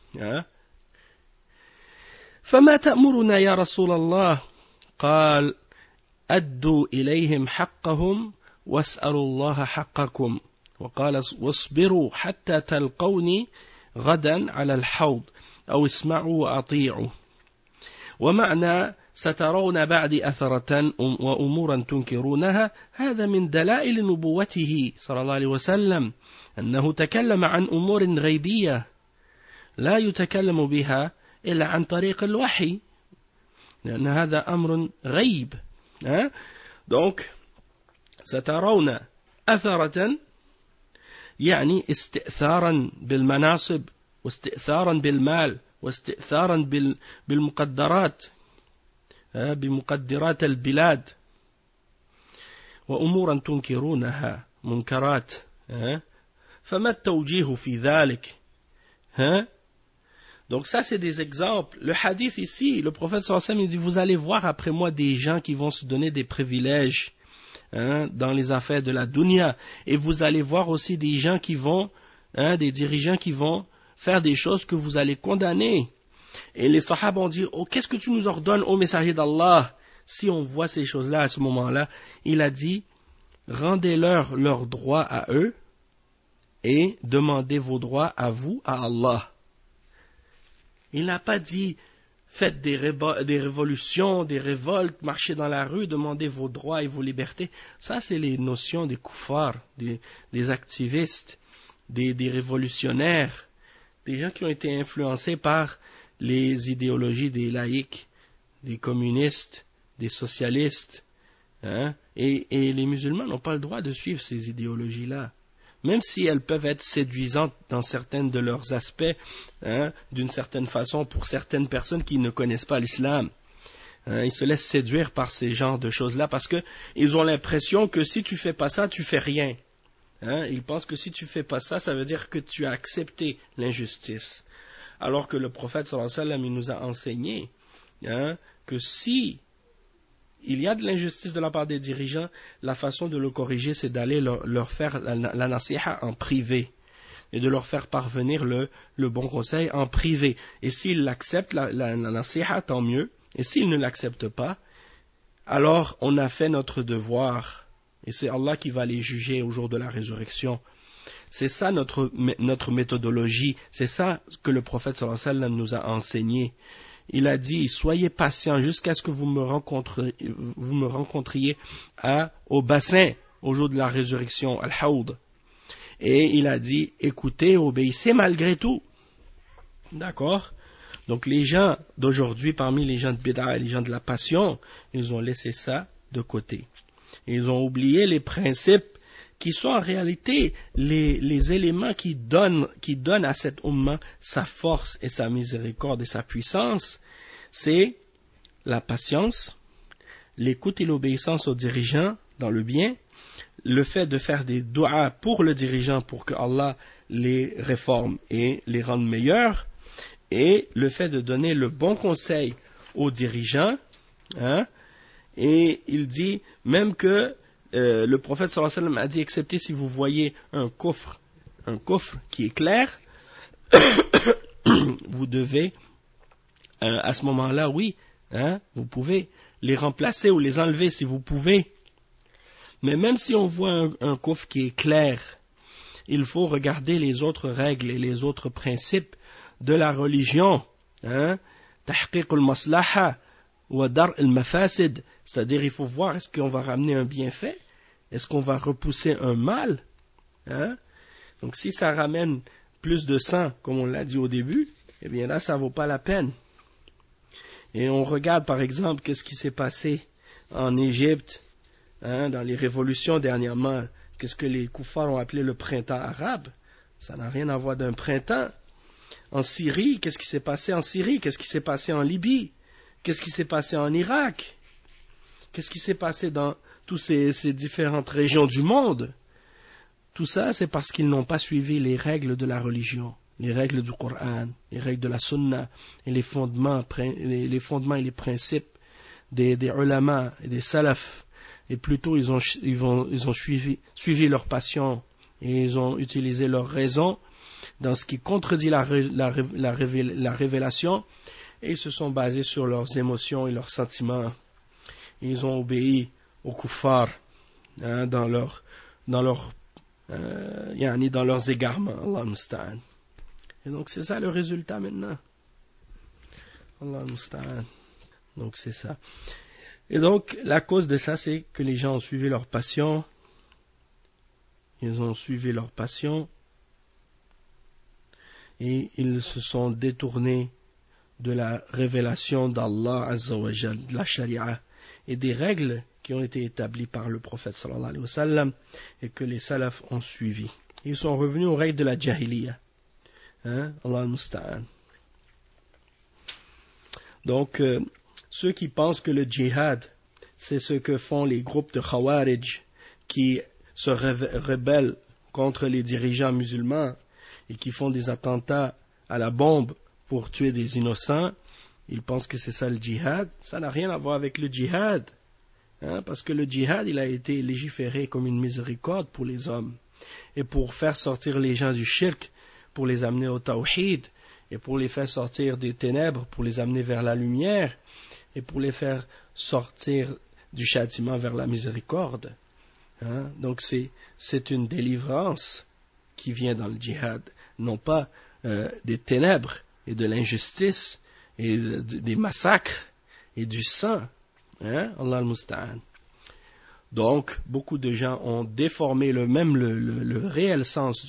فما تأمرنا يا رسول الله قال أدوا إليهم حقهم واسألوا الله حقكم وقال واصبروا حتى تلقوني غدا على الحوض أو اسمعوا وأطيعوا ومعنى سترون بعدي أثرة وأمورا تنكرونها هذا من دلائل نبوته صلى الله عليه وسلم أنه تكلم عن أمور غيبية لا يتكلم بها إلا عن طريق الوحي لأن هذا أمر غيب. Donc سترون أثرة يعني استئثارا بالمناصب واستئثارا بالمال واستئثارا بالمقدرات بمقدرات البلاد وأمورا تنكرونها منكرات فما التوجيه في ذلك. Donc ça c'est des exemples. Le hadith ici, le prophète sallallahu alayhi wa sallam dit vous allez voir après moi des gens qui vont se donner des privilèges, hein, dans les affaires de la dunya, et vous allez voir aussi des gens qui vont, hein, des dirigeants qui vont faire des choses que vous allez condamner. Et les sahaba ont dit oh, qu'est-ce que tu nous ordonnes ô messager d'Allah? Si on voit ces choses-là à ce moment-là, il a dit rendez-leur leurs droits à eux et demandez vos droits à vous, à Allah. Il n'a pas dit faites des, révo- des révolutions, des révoltes, marchez dans la rue, demandez vos droits et vos libertés. Ça, c'est les notions des koufars, des, des activistes, des, des révolutionnaires, des gens qui ont été influencés par les idéologies des laïcs, des communistes, des socialistes, hein, et, et les musulmans n'ont pas le droit de suivre ces idéologies-là, même si elles peuvent être séduisantes dans certains de leurs aspects, hein, d'une certaine façon pour certaines personnes qui ne connaissent pas l'islam. Hein, ils se laissent séduire par ces genres de choses-là parce que ils ont l'impression que si tu fais pas ça, tu fais rien. Hein, ils pensent que si tu fais pas ça, ça veut dire que tu as accepté l'injustice. Alors que le prophète sallallahu alayhi wa sallam, il nous a enseigné, hein, que si il y a de l'injustice de la part des dirigeants, la façon de le corriger, c'est d'aller leur, leur faire la, la nasiha en privé et de leur faire parvenir le, le bon conseil en privé. Et s'ils l'acceptent, la, la, la nasiha, tant mieux. Et s'ils ne l'acceptent pas, alors on a fait notre devoir. Et c'est Allah qui va les juger au jour de la résurrection. C'est ça notre, notre méthodologie. C'est ça que le prophète sallallahu alayhi wa sallam nous a enseigné. Il a dit, soyez patients jusqu'à ce que vous me rencontriez, vous me rencontriez à, au bassin au jour de la résurrection, al-Hawd. Et il a dit, écoutez, obéissez malgré tout. D'accord? Donc les gens d'aujourd'hui, parmi les gens de Bid'a et les gens de la passion, ils ont laissé ça de côté. Ils ont oublié les principes qui sont en réalité les, les éléments qui donnent, qui donnent à cette umma sa force et sa miséricorde et sa puissance. C'est la patience, l'écoute et l'obéissance aux dirigeants dans le bien, le fait de faire des doigts pour le dirigeant pour que Allah les réforme et les rende meilleurs, et le fait de donner le bon conseil aux dirigeants, hein, et il dit même que euh, le prophète sallallahu alayhi wa sallam a dit, excepté si vous voyez un coffre, un coffre qui est clair, vous devez, euh, à ce moment-là, oui, hein, vous pouvez les remplacer ou les enlever si vous pouvez. Mais même si on voit un, un coffre qui est clair, il faut regarder les autres règles et les autres principes de la religion, hein, tahqiq al-maslaha wa dar al-mafasid, c'est-à-dire il faut voir est-ce qu'on va ramener un bienfait, est-ce qu'on va repousser un mal, hein? Donc si ça ramène plus de sang, comme on l'a dit au début, eh bien là ça vaut pas la peine. Et on regarde par exemple qu'est-ce qui s'est passé en Égypte, hein, dans les révolutions dernièrement, qu'est-ce que les koufars ont appelé le printemps arabe, ça n'a rien à voir d'un printemps. En Syrie, qu'est-ce qui s'est passé en Syrie? Qu'est-ce qui s'est passé en Libye? Qu'est-ce qui s'est passé en Irak? Qu'est-ce qui s'est passé dans toutes ces, ces différentes régions du monde? Tout ça, c'est parce qu'ils n'ont pas suivi les règles de la religion, les règles du Coran, les règles de la Sunna, et les fondements, les fondements et les principes des, des ulama et des salafs. Et plutôt, ils ont, ils vont, ils ont suivi, suivi leur passion et ils ont utilisé leur raison dans ce qui contredit la, la, la, la révélation, et ils se sont basés sur leurs émotions et leurs sentiments. Et ils ont obéi aux kuffars, hein, dans leur, dans leur, euh, yani dans leurs égarements. Allah musta'an. Et donc c'est ça le résultat maintenant. Allah musta'an. Donc c'est ça. Et donc la cause de ça, c'est que les gens ont suivi leur passion. Ils ont suivi leur passion. Et ils se sont détournés de la révélation d'Allah Azza wa Jal, de la Sharia, et des règles qui ont été établies par le prophète sallallahu alayhi wa sallam, et que les salafs ont suivi. Ils sont revenus aux règles de la Jahiliya. Hein? Allah al-Musta'an. Donc, euh, ceux qui pensent que le djihad, c'est ce que font les groupes de Khawarij, qui se rebellent contre les dirigeants musulmans, et qui font des attentats à la bombe pour tuer des innocents, ils pensent que c'est ça le djihad. Ça n'a rien à voir avec le djihad, hein, parce que le djihad, il a été légiféré comme une miséricorde pour les hommes, et pour faire sortir les gens du shirk, pour les amener au tawhid, et pour les faire sortir des ténèbres, pour les amener vers la lumière, et pour les faire sortir du châtiment vers la miséricorde. Hein. Donc c'est, c'est une délivrance qui vient dans le djihad, non pas euh, des ténèbres et de l'injustice et de, de, des massacres et du sang. Hein? Allah al-Musta'an. Donc, beaucoup de gens ont déformé le même le, le, le réel sens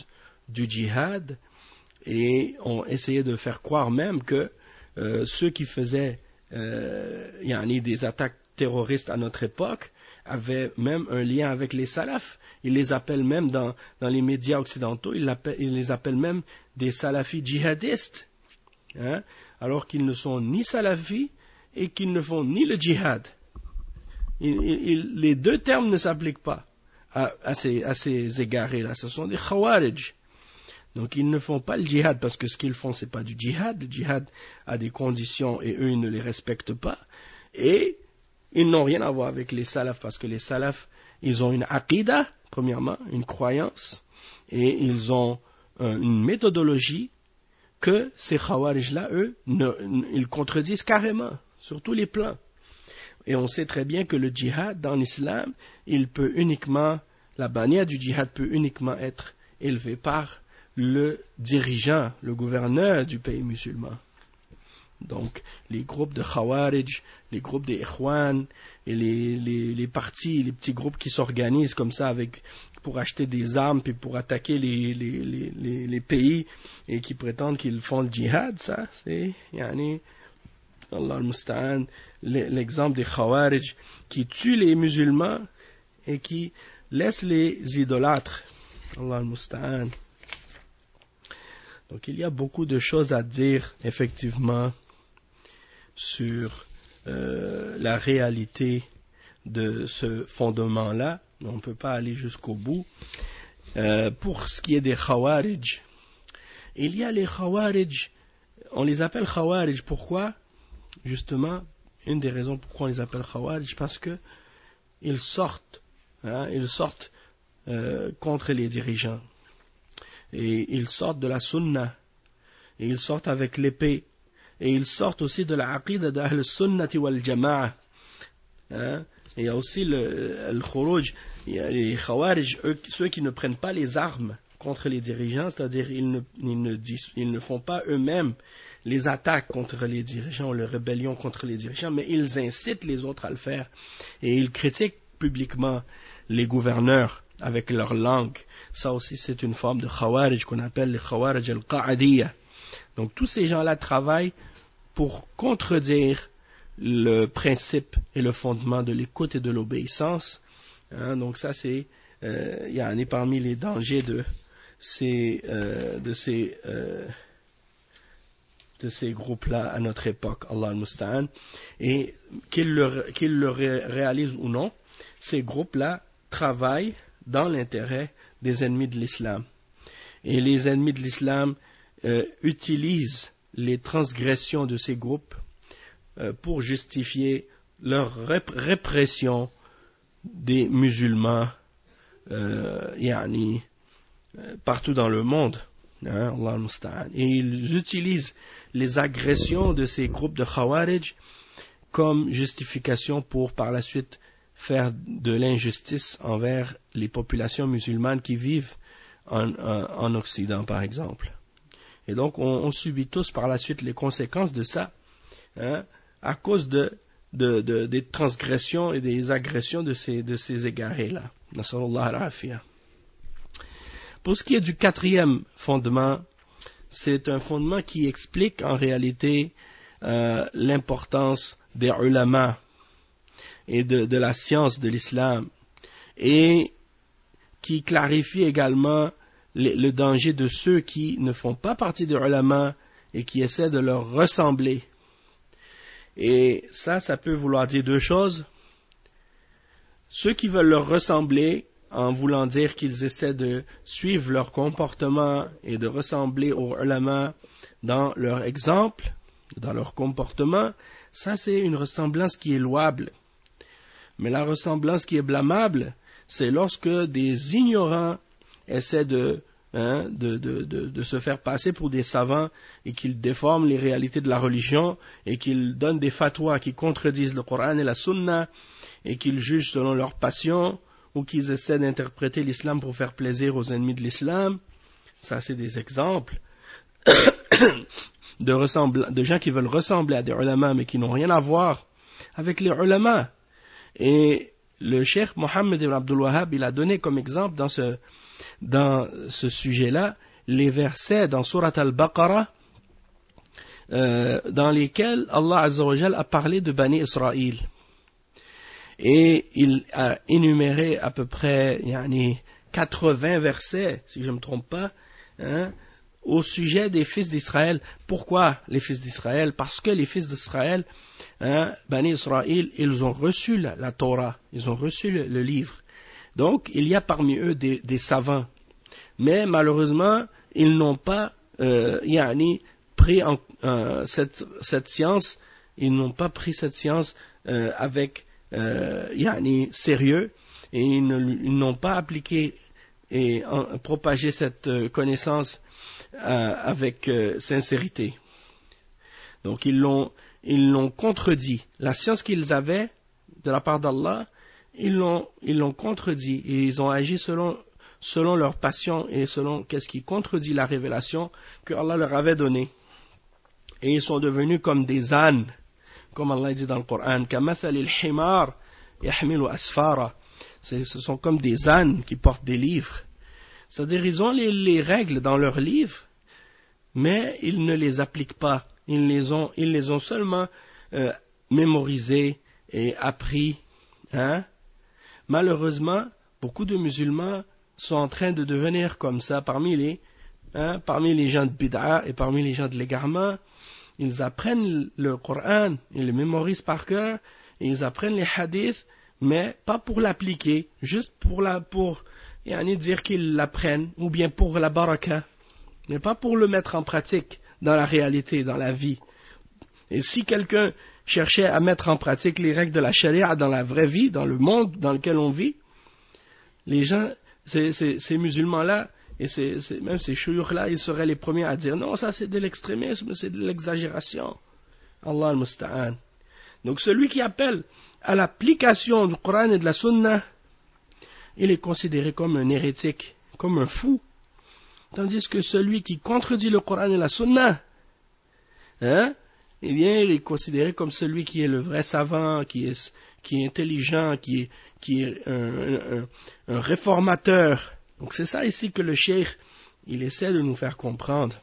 du djihad et ont essayé de faire croire même que euh, ceux qui faisaient euh, yani des attaques terroristes à notre époque avaient même un lien avec les salafs. Ils les appellent même dans, dans les médias occidentaux, ils, ils les appellent même des salafis djihadistes, hein, alors qu'ils ne sont ni salafis et qu'ils ne font ni le djihad. Il, il, les deux termes ne s'appliquent pas à, à ces, à ces égarés-là. Ce sont des khawarij. Donc ils ne font pas le djihad parce que ce qu'ils font c'est pas du djihad. Le djihad a des conditions et eux ils ne les respectent pas. Et ils n'ont rien à voir avec les salafs parce que les salafs ils ont une aqida, premièrement, une croyance, et ils ont euh, une méthodologie que ces khawarij-là, eux, ne, ne, ils contredisent carrément sur tous les plans. Et on sait très bien que le djihad dans l'islam, il peut uniquement, la bannière du djihad peut uniquement être élevée par le dirigeant, le gouverneur du pays musulman. Donc, les groupes de Khawarij, les groupes des Ikhwan, et les, les, les partis, les petits groupes qui s'organisent comme ça avec, pour acheter des armes puis pour attaquer les, les, les, les, les pays et qui prétendent qu'ils font le djihad, ça, c'est, yani, Allah al-Musta'an, l'exemple des Khawarij qui tuent les musulmans et qui laissent les idolâtres. Allah al-Musta'an. Donc il y a beaucoup de choses à dire, effectivement, sur euh, la réalité de ce fondement-là. On ne peut pas aller jusqu'au bout. Euh, pour ce qui est des Khawarij, il y a les Khawarij, on les appelle Khawarij, pourquoi? Justement, une des raisons pourquoi on les appelle Khawarij, parce que ils sortent, hein, ils sortent euh, contre les dirigeants. Et ils sortent de la sunna, et ils sortent avec l'épée, et ils sortent aussi de la aqida de Ahl Sunnati wal Jama'a. Hein? Et il y a aussi le, le khuruj, il y a les khawarij, eux, ceux qui ne prennent pas les armes contre les dirigeants, c'est-à-dire ils ne, ils ne, disent, ils ne font pas eux-mêmes les attaques contre les dirigeants, les rébellions contre les dirigeants, mais ils incitent les autres à le faire. Et ils critiquent publiquement les gouverneurs avec leur langue. Ça aussi, c'est une forme de khawarij qu'on appelle les khawarij al-qa'adiyya. Donc, tous ces gens-là travaillent pour contredire le principe et le fondement de l'écoute et de l'obéissance. Hein, donc, ça, c'est, euh, il y en a parmi les dangers de ces, euh, de ces, euh, de ces groupes-là à notre époque, Allah al-Musta'an. Et qu'ils le, qu'ils le ré- réalisent ou non, ces groupes-là travaillent dans l'intérêt des ennemis de l'islam. Et les ennemis de l'islam euh, utilisent les transgressions de ces groupes euh, pour justifier leur rép- répression des musulmans euh, yani, euh, partout dans le monde. Hein, Allah al-Musta'an. Et ils utilisent les agressions de ces groupes de Khawarij comme justification pour par la suite faire de l'injustice envers les populations musulmanes qui vivent en, en, en Occident, par exemple. Et donc, on, on subit tous par la suite les conséquences de ça, hein, à cause de, de, de, des transgressions et des agressions de ces, de ces égarés-là. Nasallallahu al-afiyah. Pour ce qui est du quatrième fondement, c'est un fondement qui explique en réalité euh, l'importance des ulama et de, de la science de l'islam, et qui clarifie également le, le danger de ceux qui ne font pas partie des ulama et qui essaient de leur ressembler. Et ça, ça peut vouloir dire deux choses. Ceux qui veulent leur ressembler, en voulant dire qu'ils essaient de suivre leur comportement et de ressembler aux ulama dans leur exemple, dans leur comportement, ça c'est une ressemblance qui est louable. Mais la ressemblance qui est blâmable, c'est lorsque des ignorants essaient de, hein, de, de, de, de se faire passer pour des savants et qu'ils déforment les réalités de la religion et qu'ils donnent des fatwas qui contredisent le Coran et la Sunna et qu'ils jugent selon leur passion ou qu'ils essaient d'interpréter l'islam pour faire plaisir aux ennemis de l'islam. Ça, c'est des exemples de, ressemble, de gens qui veulent ressembler à des ulama mais qui n'ont rien à voir avec les ulama. Et le cheikh Mohammed ibn Abdul Wahhab, il a donné comme exemple dans ce, dans ce sujet-là les versets dans Surat Al-Baqarah euh, dans lesquels Allah Azza wa Jal a parlé de Bani Israël. Et il a énuméré à peu près yani, quatre-vingts versets, si je ne me trompe pas, hein, au sujet des fils d'Israël. Pourquoi les fils d'Israël? Parce que les fils d'Israël, hein, Bani Israël, ils ont reçu la, la Torah, ils ont reçu le, le livre. Donc, il y a parmi eux des, des savants. Mais malheureusement, ils n'ont pas euh, yani, pris en, euh, cette, cette science, ils n'ont pas pris cette science euh, avec euh, yani, sérieux, et ils, ne, ils n'ont pas appliqué et en, propagé cette euh, connaissance euh, avec euh, sincérité. Donc, ils l'ont, ils l'ont contredit. La science qu'ils avaient de la part d'Allah, ils l'ont, ils l'ont contredit, et ils ont agi selon selon leur passion et selon qu'est-ce qui contredit la révélation que Allah leur avait donnée. Et ils sont devenus comme des ânes, comme Allah dit dans le Coran, كَمَثَلِ الْحِمَارِ يَحْمِلُ أَسْفَارًا. Ce sont comme des ânes qui portent des livres. C'est-à-dire, ils ont les, les règles dans leurs livres, mais ils ne les appliquent pas. Ils les ont, ils les ont seulement euh, mémorisés et appris. Hein? Malheureusement, beaucoup de musulmans sont en train de devenir comme ça parmi les, hein, parmi les gens de bid'a et parmi les gens de l'égarement. Ils apprennent le Coran, ils le mémorisent par cœur, et ils apprennent les hadiths, mais pas pour l'appliquer, juste pour la, pour, yani dire qu'ils l'apprennent, ou bien pour la baraka, mais pas pour le mettre en pratique dans la réalité, dans la vie. Et si quelqu'un cherchait à mettre en pratique les règles de la charia dans la vraie vie, dans le monde dans lequel on vit, les gens, ces, ces, ces musulmans-là, et ces, ces, même ces chouyours-là, ils seraient les premiers à dire non, ça c'est de l'extrémisme, c'est de l'exagération. Allah al-Musta'an. Donc celui qui appelle à l'application du Coran et de la Sunna, il est considéré comme un hérétique, comme un fou. Tandis que celui qui contredit le Coran et la Sunna, hein, eh bien, il est considéré comme celui qui est le vrai savant, qui est, qui est intelligent, qui est, qui est un, un, un réformateur. Donc c'est ça ici que le cheikh, il essaie de nous faire comprendre.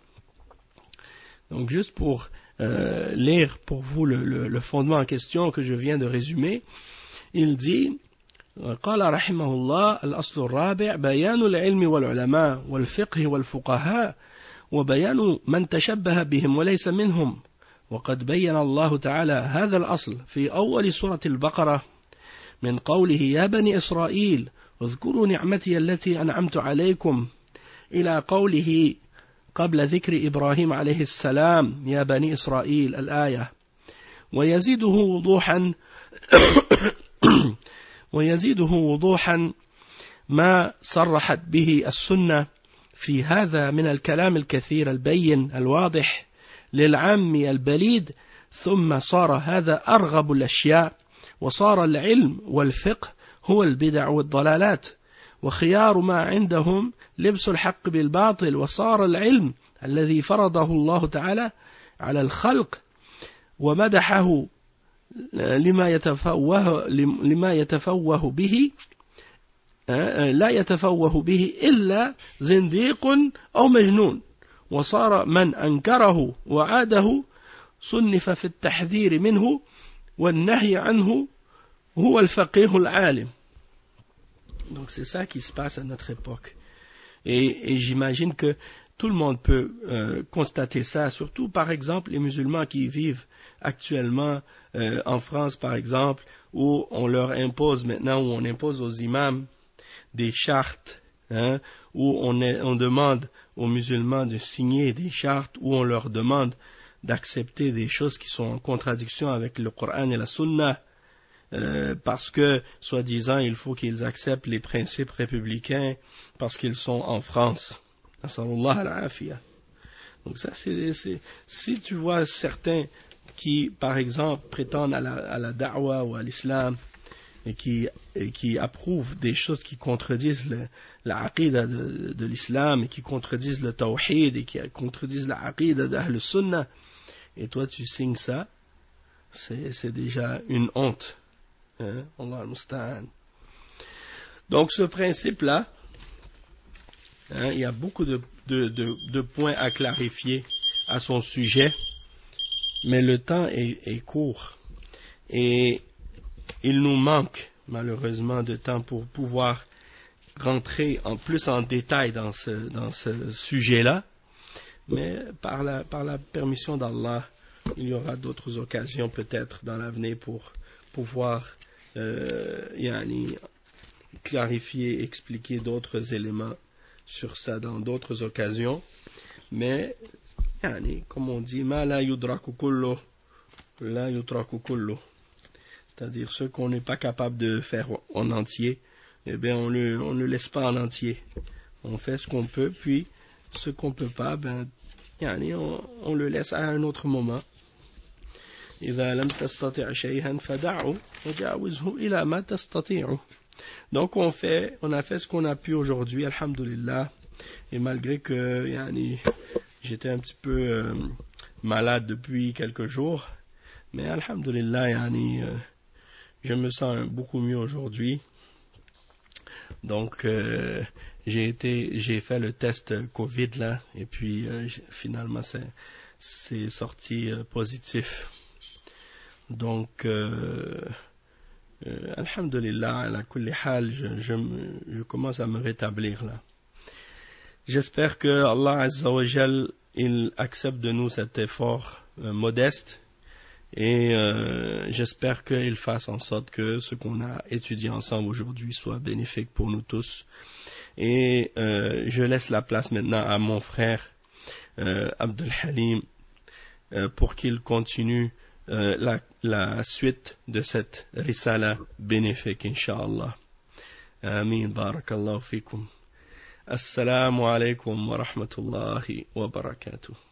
Donc juste pour euh, lire pour vous le, le, le fondement en question que je viens de résumer, il dit قال رحمه الله الأصل الرابع بيان العلم والعلماء والفقه والفقهاء وبيان من تشبه بهم وليس منهم وقد بين الله تعالى هذا الأصل في أول سورة البقرة من قوله يا بني إسرائيل اذكروا نعمتي التي أنعمت عليكم إلى قوله قبل ذكر إبراهيم عليه السلام يا بني إسرائيل الآية ويزيده وضوحا ويزيده وضوحا ما صرحت به السنة في هذا من الكلام الكثير البين الواضح للعام البليد ثم صار هذا أرغب الأشياء وصار العلم والفقه هو البدع والضلالات وخيار ما عندهم لبس الحق بالباطل وصار العلم الذي فرضه الله تعالى على الخلق ومدحه لما يتفوه لما يتفوه به لا يتفوه به إلا زنديق أو مجنون وصار من أنكره وعاده صنف في التحذير منه والنهي عنه هو الفقيه العالم. Donc c'est ça qui se passe à notre époque. Et, et j'imagine que tout le monde peut euh, constater ça, surtout par exemple les musulmans qui vivent actuellement euh, en France par exemple, où on leur impose maintenant, où on impose aux imams des chartes, hein, où on, est, on demande aux musulmans de signer des chartes, où on leur demande d'accepter des choses qui sont en contradiction avec le Coran et la Sunna, euh, parce que, soi-disant, il faut qu'ils acceptent les principes républicains parce qu'ils sont en France. Donc ça, c'est, c'est, si tu vois certains qui, par exemple, prétendent à la, à la da'wa ou à l'islam et qui, et qui approuvent des choses qui contredisent le, la aqida de, de l'islam et qui contredisent le tawhid et qui contredisent la aqida d'ahl sunnah, et toi tu signes ça, c'est, c'est déjà une honte. Hein? Allah al-Musta'an. Donc ce principe-là, Hein, il y a beaucoup de, de, de, de points à clarifier à son sujet, mais le temps est, est court et il nous manque malheureusement de temps pour pouvoir rentrer en plus en détail dans ce, dans ce sujet-là, mais par la, par la permission d'Allah, il y aura d'autres occasions peut-être dans l'avenir pour pouvoir euh, yani, clarifier, expliquer d'autres éléments sur ça dans d'autres occasions, mais yani, comme on dit, ma la yudraku kullu, la yudraku kullu, c'est-à-dire ce qu'on n'est pas capable de faire en entier, eh bien on ne on ne laisse pas en entier, on fait ce qu'on peut, puis ce qu'on peut pas, ben yani, on, on le laisse à un autre moment. إذا لم تستطع شيئا فدعه وجاوزه إلى ما تستطيع. Donc on fait, on a fait ce qu'on a pu aujourd'hui, alhamdulillah, et malgré que yani, j'étais un petit peu euh, malade depuis quelques jours, mais alhamdulillah, yani, euh, je me sens beaucoup mieux aujourd'hui. Donc euh, j'ai été, j'ai fait le test Covid là, et puis euh, finalement c'est, c'est sorti euh, positif. Donc euh, Euh, alhamdulillah, ala kulli hal, je, je, je commence à me rétablir là. J'espère que Allah Azza wa Jal, il accepte de nous cet effort euh, modeste et euh, j'espère qu'il fasse en sorte que ce qu'on a étudié ensemble aujourd'hui soit bénéfique pour nous tous. Et euh, je laisse la place maintenant à mon frère euh, Abdul Halim euh, pour qu'il continue Euh, la, la suite de cette risala bénéfique, Inch'Allah. Amin, barakallahu fikum. Assalamu alaikum wa rahmatullahi wa barakatuh.